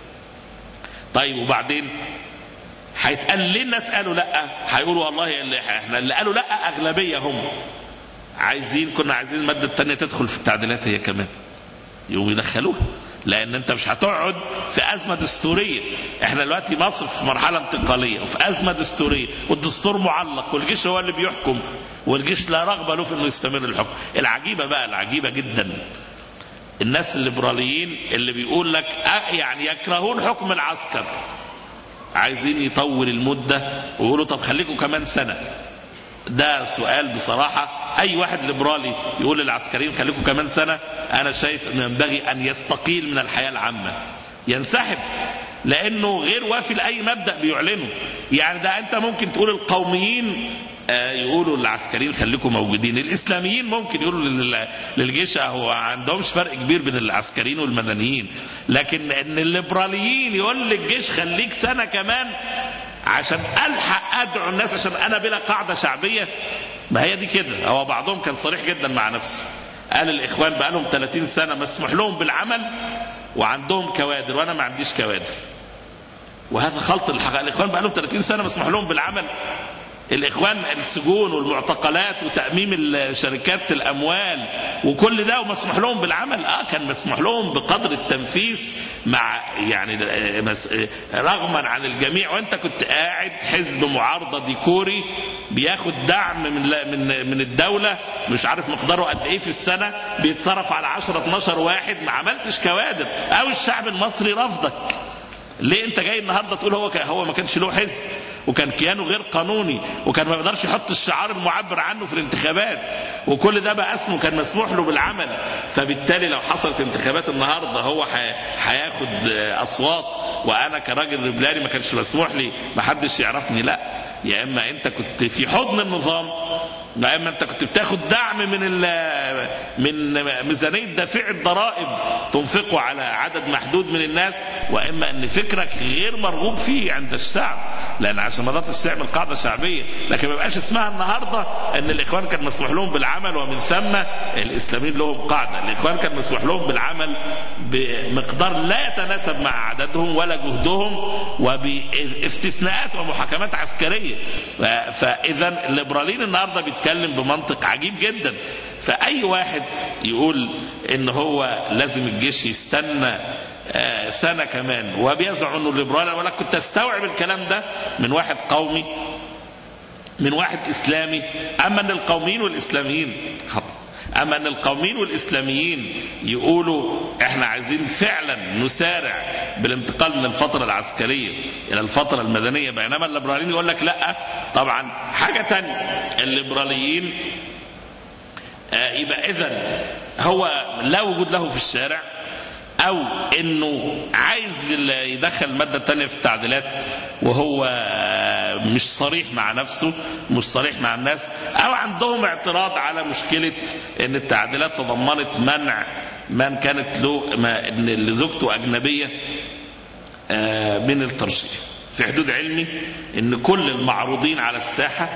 طيب وبعدين هيتقال ليه الناس قالوا لا؟ هيقولوا والله احنا اللي قالوا لا أغلبية هم كنا عايزين المادة التانية تدخل في التعديلات هي كمان، يقوموا يدخلوها. لأن أنت مش هتقعد في أزمة دستورية. احنا دلوقتي مصر في مرحلة انتقالية وفي أزمة دستورية والدستور معلق والجيش هو اللي بيحكم والجيش لا رغبة له في أنه يستمر الحكم. العجيبة جدا الناس الليبراليين اللي بيقول لك يعني يكرهون حكم العسكر، عايزين يطول المدة ويقولوا طب خليكم كمان سنة. ده سؤال بصراحة أي واحد ليبرالي يقول للعسكريين خليكم كمان سنة، أنا شايف أنه ينبغي أن يستقيل من الحياة العامة، ينسحب، لأنه غير وافي لأي مبدأ بيعلنه. يعني ده أنت ممكن تقول القوميين يقولوا للعسكريين خليكم موجودين، الإسلاميين ممكن يقولوا للجيش هو عندهمش فرق كبير بين العسكريين والمدنيين، لكن أن الليبراليين يقول للجيش خليك سنة كمان عشان ألحق أدعو الناس عشان أنا بلا قاعدة شعبية. ما هي دي كده. هو بعضهم كان صريح جدا مع نفسه، قال الإخوان بقى لهم 30 سنة مسموح لهم بالعمل وعندهم كوادر وأنا ما عنديش كوادر، وهذا خلط الحقيقة. الإخوان بقى لهم 30 سنة مسموح لهم بالعمل. الإخوان السجون والمعتقلات وتأميم شركات الأموال وكل ده ومسموح لهم بالعمل. كان مسموح لهم بقدر التنفيذ مع يعني رغما عن الجميع. وانت كنت قاعد حزب معارضة ديكوري بياخد دعم من الدولة مش عارف مقداره قد ايه في السنة، بيتصرف على 10-12 واحد، ما عملتش كوادر او الشعب المصري رفضك. ليه انت جاي النهارده تقول هو ما كانش له حزب وكان كيانه غير قانوني وكان ما يقدرش يحط الشعار المعبر عنه في الانتخابات وكل ده بقى اسمه كان مسموح له بالعمل؟ فبالتالي لو حصلت انتخابات النهارده هو هياخد اصوات وانا كراجل ليبرالي ما كانش مسموح لي ما حدش يعرفني. لا، يا اما انت كنت في حضن النظام، يا اما انت كنت بتاخد دعم من ميزانيه دافع الضرائب تنفقه على عدد محدود من الناس، واما ان فكرك غير مرغوب فيه عند الشعب لان عشان ما قدرتش تعمل قاعده شعبيه. لكن ما بقاش اسمها النهارده ان الاخوان كان مسموح لهم بالعمل ومن ثم الاسلاميين لهم قاعده. الاخوان كان مسموح لهم بالعمل بمقدار لا يتناسب مع عددهم ولا جهدهم وباستثناءات ومحاكمات عسكريه. فاذا الليبراليين النهارده بيتكلم بمنطق عجيب جدا. فاي واحد يقول ان هو لازم الجيش يستنى سنة كمان وبيزعم انه ليبرالي، ولا كنت استوعب الكلام ده من واحد قومي من واحد اسلامي. اما ان القوميين والاسلاميين اما ان القوميين والاسلاميين يقولوا احنا عايزين فعلا نسارع بالانتقال من الفترة العسكرية الى الفترة المدنية، بينما الليبراليين يقول لك لا. طبعا حاجة تانية، الليبراليين يبقى اذن هو لا وجود له في الشارع او انه عايز يدخل المادة التانية في التعديلات وهو مش صريح مع نفسه مش صريح مع الناس، او عندهم اعتراض على مشكلة ان التعديلات تضمنت منع من كانت له اللي زوجته اجنبية من الترشيح. في حدود علمي ان كل المعروضين على الساحة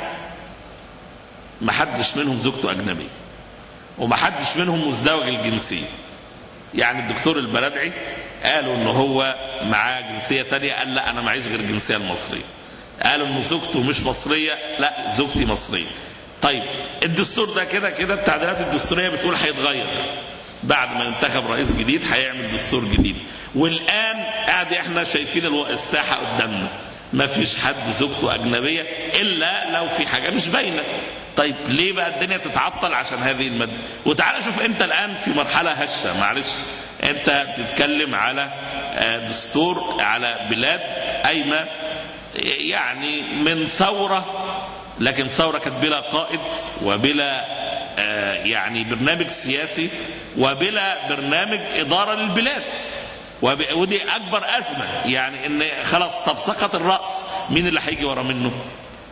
محدش منهم زوجته اجنبية ومحدش منهم مزدوج الجنسية. يعني الدكتور البلدعي قالوا انه هو معاه جنسية تانية، قال لا انا معيش غير الجنسية المصرية. قالوا انه زوجته مش مصرية، لا زوجتي مصرية. طيب الدستور ده كده التعديلات الدستورية بتقول هيتغير بعد ما ينتخب رئيس جديد، هيعمل دستور جديد. والان قاعد احنا شايفين الساحة قدامنا ما فيش حد زوجته أجنبية إلا لو في حاجة مش باينة. طيب ليه بقى الدنيا تتعطل عشان هذه المادة؟ وتعالى شوف انت الآن في مرحلة هشة، معلش انت بتتكلم على دستور على بلاد قايمة يعني من ثورة، لكن ثورة كانت بلا قائد وبلا يعني برنامج سياسي وبلا برنامج إدارة للبلاد. ودي أكبر أزمة، يعني إن خلاص طب سقط الرأس، مين اللي هيجي ورا منه؟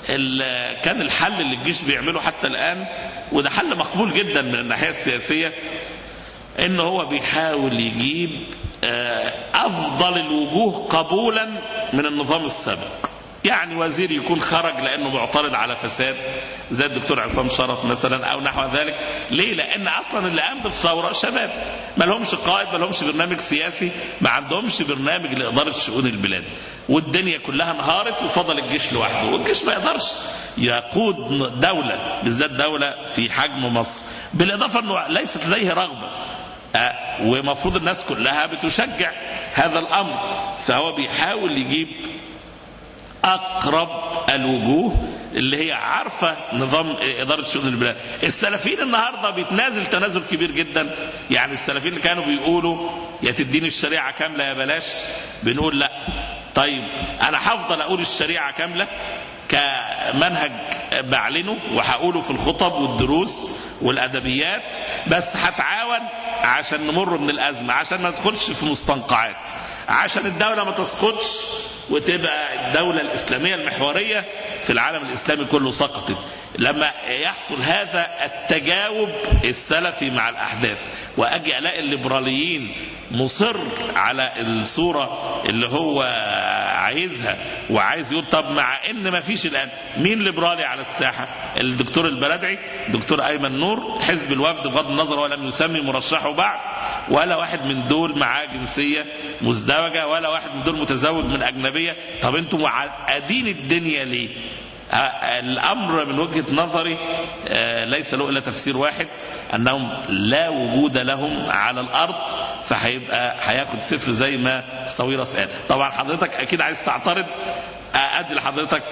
كان الحل اللي الجيش بيعمله حتى الآن، وده حل مقبول جدا من الناحية السياسية، إن هو بيحاول يجيب أفضل الوجوه قبولا من النظام السابق. يعني وزير يكون خرج لأنه معترض على فساد زي الدكتور عصام شرف مثلا أو نحو ذلك. ليه؟ لأن أصلا اللي قام بالثورة شباب، ما لهمش قائد، ما لهمش برنامج سياسي، ما عندهمش برنامج لإدارة شؤون البلاد، والدنيا كلها انهارت وفضل الجيش لوحده، والجيش ما يقدرش يقود دولة، بالذات دولة في حجم مصر، بالإضافة أنه ليست لديه رغبة، ومفروض الناس كلها بتشجع هذا الأمر. فهو بيحاول يجيب أقرب الوجوه اللي هي عارفة نظام إدارة شؤون البلاد. السلفيين النهاردة بيتنازل تنازل كبير جدا. يعني السلفيين اللي كانوا بيقولوا يا تديني الشريعة كاملة يا بلاش، بنقول لا، طيب أنا هفضل أقول الشريعة كاملة كمنهج بعلنه وهقوله في الخطب والدروس والأدبيات، بس هتعاون عشان نمر من الأزمة، عشان ما ندخلش في مستنقعات، عشان الدولة ما تسقطش وتبقى الدولة الإسلامية المحورية في العالم الإسلامي كله سقطت. لما يحصل هذا التجاوب السلفي مع الأحداث، وأجي ألاقي الليبراليين مصر على الصورة اللي هو عايزها، وعايز يقول طب مع إن ما فيش الآن مين ليبرالي على الساحة؟ الدكتور البلدعي، دكتور أيمن نور، حزب الوفد بغض النظر ولم يسمي مرشحه بعد، ولا واحد من دول معاه جنسية مزدوجة، ولا واحد من دول متزوج من أجنبية. طب أنتم معقدين الدنيا ليه؟ الأمر من وجهة نظري ليس له إلا تفسير واحد، أنهم لا وجود لهم على الأرض، هياخد صفر زي ما صويرس قال. طبعا حضرتك أكيد عايز تعترض، أدي لحضرتك.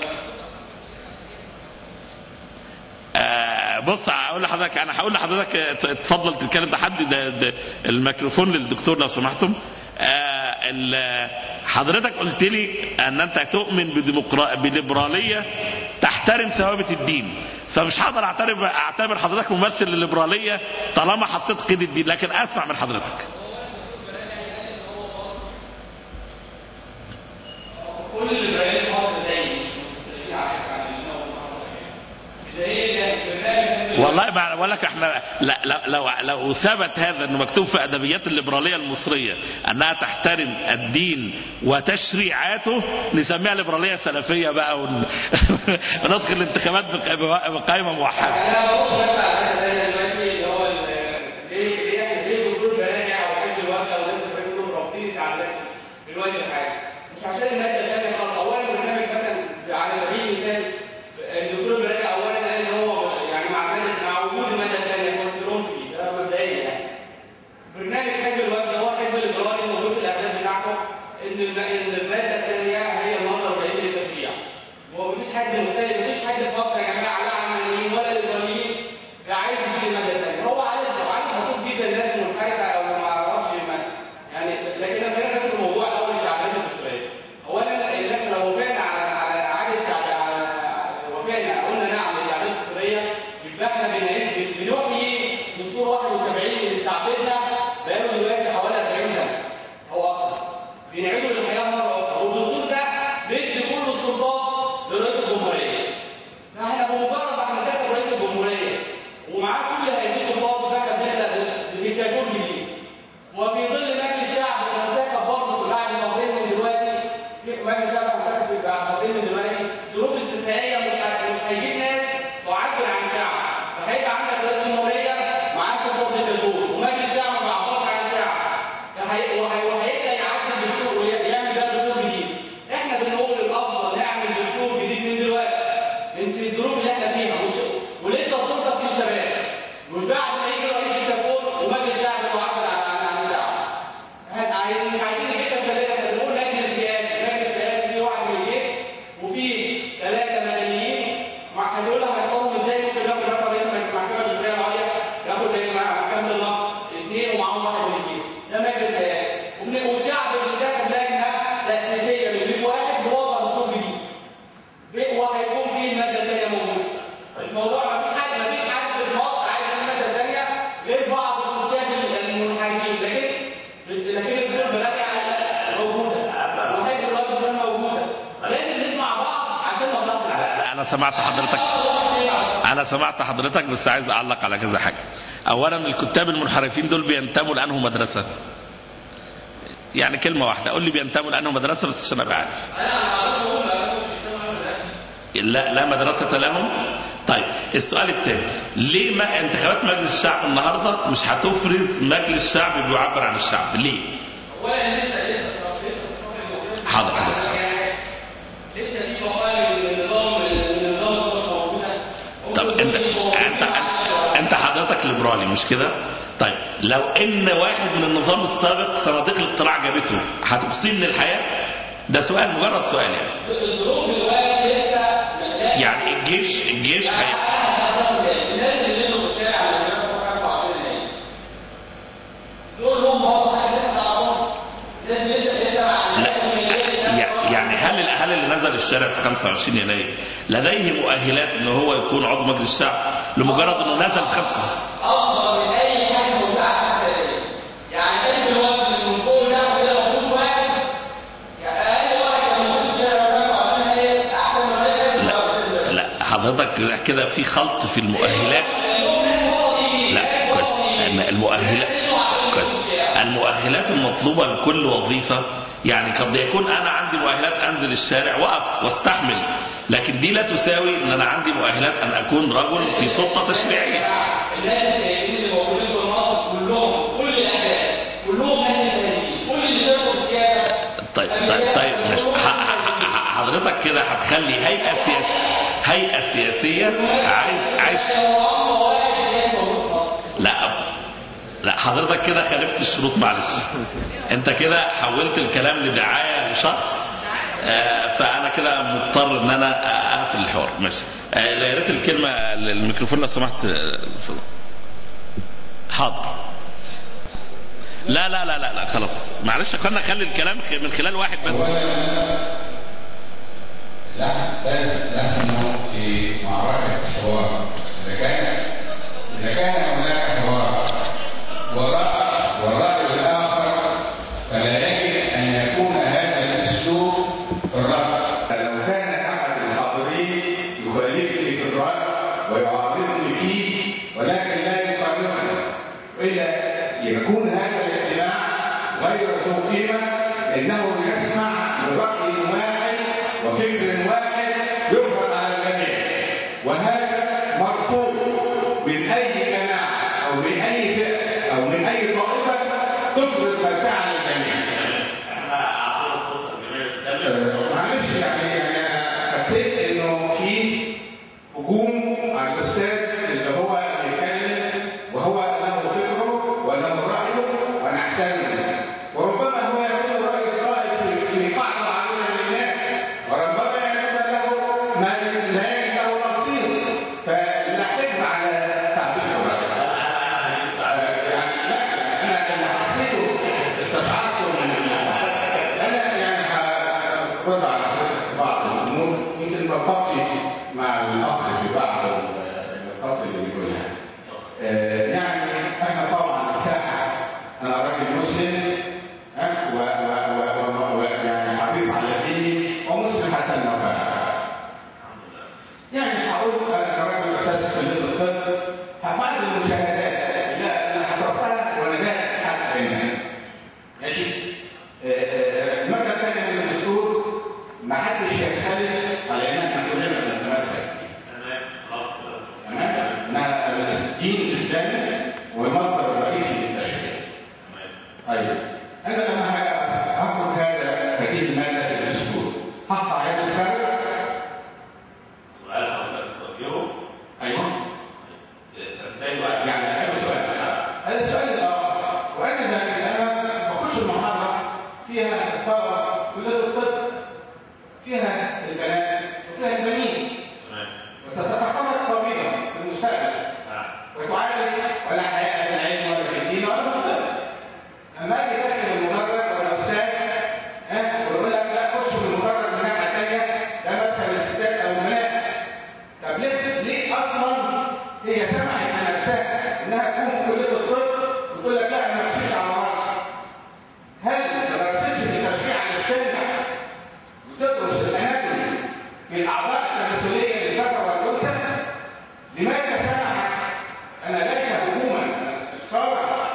بص هقول لحضرتك، أنا هقول لحضرتك اتفضل تتكلم، تحدي ده الميكروفون للدكتور لو سمحتم. حضرتك قلت لي أن أنت تؤمن بليبرالية تحترم ثوابت الدين، فمش هقدر أعتبر حضرتك ممثل للليبرالية طالما حطيت قيد الدين، لكن أسمع من حضرتك. كل الليبراليين في مصر والله بقول لك احنا لو ثبت هذا انه مكتوب في ادبيات الليبراليه المصريه انها تحترم الدين وتشريعاته، نسميها ليبراليه سلفيه بقى وندخل الانتخابات بقائمه موحده. انا بقول بس على دلوقتي هو ليه الدكتور بلاجع او حزب الوفد او الناس اللي بيقولوا رابطين على الوجه الحاجه، مش عشان الماده الثانيه خالص. اولا البرنامج مثلا على سبيل المثال الدكتور بلاجع اولا قال ان هو مع وجود الماده الثانيه كنترول فيه، ده مبدئيا يعني. برنامج حزب الوفد هو حزب الليبرالي موجود في الاهداف بتاعته ان الماده الثانيه هي المصدر الرئيسي للتشريع، ومفيش حد مختلف، مفيش حد في مصر يا جماعه لا علمانيين ولا ليبراليين عايز يشيل الماده الثانيه. هو عايز مشوف جدا الناس منحرفه او ما اعرفش يعني، لكن انا فاهم بس الموضوع الاول اللي عملته شويه. اولا اللي احنا لو وافقنا على وافقنا قلنا نعم للاعداد الدستوريه، يبقى احنا بنحيي دستور 71 اللي استعبدنا بقاله دلوقتي حوالي 40 سنه او اكثر، بنعيده للحياه مره اخرى، والدستور ده بيدي كل السلطات لرئيس الجمهوريه. فاحنا بمجرد ما احنا نتاخد رئيس الجمهوريه ومعاه كل هذه السلطات، فاحنا بنبدا بديكتاتور جديد. وفي ظل مجلس الشعب المنتخب برضه بعد شهرين من دلوقتي، مجلس الشعب المنتخب بعد شهرين من دلوقتي، ظروف استثنائيه مش هيجيب ناس تعبر عن الشعب، فهيبقى عندك رئيس جمهوريه معاه سلطات ديكتاتور، ومجلس الشعب ما بيعبرش عن الشعب، وهيبدا يعدل الدستور ويعمل بقى دستور جديد. احنا بنقول الافضل نعمل دستور جديد من دلوقتي، من في الظروف اللي احنا فيها، ولسه السلطه في الشباب، مش بعد ما يجي رئيس ديكتاتور ومجلس الشعب يعبر عن الشعب. مش عايزين كده شباب، احنا بنقول مجلس رئاسي فيه واحد من الجيش وفيه 3 مدنيين، هتقول لك هتقوم ازاي؟ ممكن ياخد مثلا رئيس المحكمه الدستوريه العليا، ياخد محكمه النقض 2 ومعاهم واحد من الجيش، ده مجلس رئاسي. والشعب اللي داخل لجنه تاسيسيه من 100 واحد بوضع دستور جديد، وهيكون فيه الماده الثانيه موجوده. الموضوع مفيش حد في مصر عايز الماده الثانيه غير أنا سمعت حضرتك بس عايز أعلق على كذا حاجة. أولا الكتاب المنحرفين دول بينتموا لأنه مدرسة؟ يعني كلمة واحدة قول لي بينتموا لأنه مدرسة بس عشان أبقى عارف. لا مدرسة لهم. طيب السؤال الثاني، ليه ما انتخابات مجلس الشعب النهاردة مش هتفرز مجلس شعب بيعبر عن الشعب؟ ليه؟ حاضر. طب انت حضرتك ليبرالي مش كده؟ طيب لو ان واحد من النظام السابق صناديق الاقتراع جابته هتقصيه من الحياة؟ ده سؤال، مجرد سؤال يعني الجيش يعني هل اللي نزل الشارع في 25 يناير لديه مؤهلات ان هو يكون عضو مجلس الشعب لمجرد انه نزل في 5؟ افضل من اي حاجه متاحه يعني اي الوقت اللي من فوق ده كده ما فيهوش واحد، يعني اقل واحد لما يكون الشارع عشان ايه احسن من لا حضرتك كده في خلط في المؤهلات. لا كويس، المؤهلات المطلوبه لكل وظيفه، يعني قد يكون انا عندي مؤهلات انزل الشارع واقف واستحمل، لكن دي لا تساوي ان انا عندي مؤهلات ان اكون رجل في سلطه تشريعيه. الناس اللي موجودين في مصر كلهم كل الاحزاب كلهم كل اللي شافوا السياسه. طيب ماشي. حضرتك كده هتخلي هيئه سياسيه عايز لا حضرتك كده خالفت الشروط، معلش. انت كده حولت الكلام لدعايه لشخص، فانا كده مضطر ان انا اقفل الحوار. ماشي. يا ريت الكلمه الميكروفون لو سمحت. حاضر. لا خلاص معلش كنا خلي الكلام من خلال واحد بس. لا لازم في معركه الحوار اذا كان هناك حوار والرأي الآخر فلا يجب أن يكون هذا الأسلوب الرأي. لو كان أحد الحاضرين يخالفني في الرأي ويعارضني فيه ولكن لا يخالفني، وإلا يكون هذا الاجتماع غير ذو قيمة، لأنه يسمع لرأي واحد وفكر واحد يفرض على الجميع، وهذا مرفوض من أي جماعة أو من أي فئة أو من أي طائفة تفرض مساحة للجميع. معلش يعني أنا حسيت إنه في هجوم على الأستاذ اللي هو بيتكلم وهو له فكره وله رأيه ونحترمه، وربما هو يكون رأي صائب في قاعدة معلومة للناس، وربما يكون له ما لا يجد له نصيب، فنحترم على تعبير الرأي. على بعض الامور يمكن بلتقي مع الاخ في بعض النقاط اللي بيقولها. يعني احنا طبعا الساحه، انا راجل مسلم ويعني حريص على ديني ومسلم حتى الموقع. يعني هقول انا راجل استاذ في كليه الطب، هبعض المشاهدات لا انا حضرتها وانا جاهز حتى بينها. ماشي. الماده الثانيه من الدستور ما حدش يختلف على ان احنا كلنا بنتمثل. تمام. الدين الاسلامي هو المصدر الرئيسي للتشريع. طيب انا لما هاخد هذه الماده في الدستور هقطع يد الفرق. ايوه يعني هذا السؤال الاخر. وانا انا بخش المحاضره فيها طلبه كليه الطب، فيها البنات وفيها البنين، وتتخرج طبيبه في المستقبل وتعالج ولا حياء في العلم ولا في الدين ولا في الطب. اما اجي داخل المدرج ولا استاذ ويقول لك لا خش في المدرج من ناحيه ثانيه ده مدخل الستات او البنات. طب ليه اصلا هي سمحت لنفسها انها تكون في كليه الطب وتقول لك لا انا ما امشيش على رايك؟ هل ما درستش التشريع على الشارع وتدرس الاناتومي في الاعضاء التناسليه اللي لماذا سمح؟ أنا ليس حكومة الثورة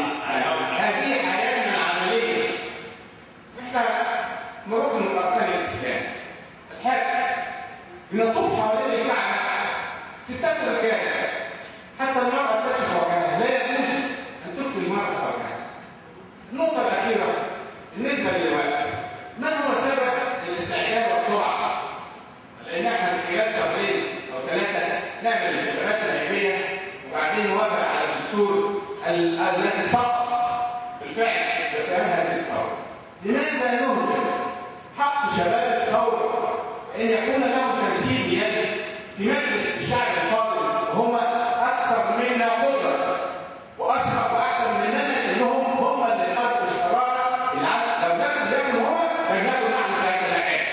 هذه حياتنا العملية. إحنا ركن من أركان الإسلام الحج، بنطوف حوالين الكعبة 6 ركعات حتى المرأة تكشف وجهها، لا يجوز أن تكفي المرأة وجهها. النقطة الأخيرة بالنسبة للوقت، ما هو سبب الاستعجال والسرعة؟ لأن احنا من خلال 2 أو 3 نعمل الانتخابات النهائية وبعدين نوافق على الدستور الذي سقط بالفعل بقيام هذه الثورة. لماذا نهمل حق شباب الثورة أن يكون لهم تمثيل بيد في مجلس الشعب الفاضل وهم أكثر منا قدرة وأسرع وأحسن مننا، لأنهم هم اللي خدوا الشرارة العالم. لو لم يكن هو لم يكن نحن في هذا المكان.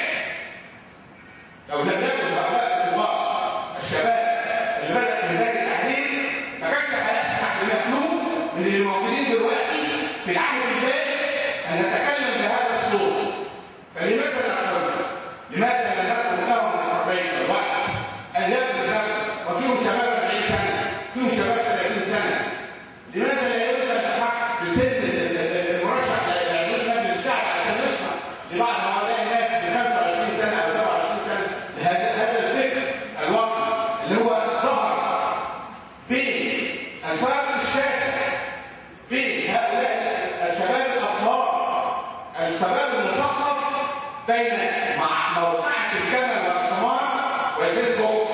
لو لم يكن هؤلاء الصغار الشباب اللي بدأ من ذلك التحديد ما كانش هيسمح لمخلوق من الموجودين دلوقتي في العهد الجاي أن نتكلم بهذا الصوت. فلماذا نعترض؟ لماذا لا نقول لهم الواحد أن يدرس نفسه وفيهم شباب 40 سنة، فيهم شباب 30 سنة؟ لماذا لا يوجد الحق بسن المرشح لرئيس مجلس الشعب عشان نسمع لبعض هؤلاء الناس ب 25 سنة أو 27 سنة هذا الفكر الواقع اللي هو ظهر بين الفرق الشاسع بين هؤلاء الشباب الأطهار، الشباب المثقف، بين مع موقعة الكامل والقمار والفيسبوك.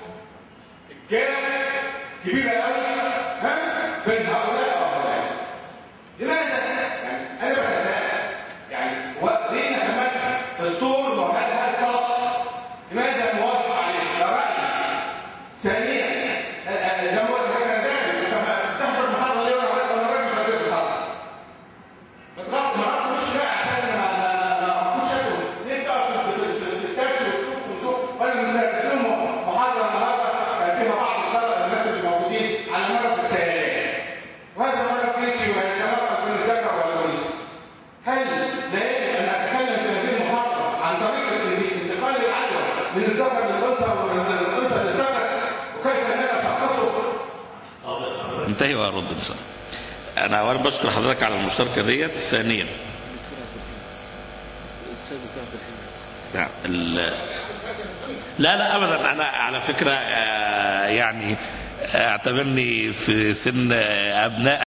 الجاب كبيرة قوي بين هؤلاء وهؤلاء. لماذا؟ يعني أنا بتساءل، يعني ليه نتمسك دستور وهذا الصوت؟ لماذا نوافق عليه؟ ده رأيي. ثانيا الجمهور الكنداني كما تحضر محاضرة ليه ولا راجل بدأت الحاضر بتغطي مرات مش بقى عشان ما أقولش أكل ليه تتكتش وتشوف ولا نسلمهم محاضرة النهارده كان فيها بعض الطلبة الناس اللي موجودين على مرض السيارات، وهذا مرض كريشي ويتمرض من الذكر والأنثى. هل لا يجب أن أتكلم في هذه المحاضرة عن طريقة انتقال العدوى من الذكر للأنثى ومن الأنثى للذكر وكيف أننا شخصه؟ انتهي وأرد السؤال. أنا أولا بشكر حضرتك على المشاركة ديت. ثانيا لا أبدا، أنا على فكرة يعني اعتبرني في سن أبناء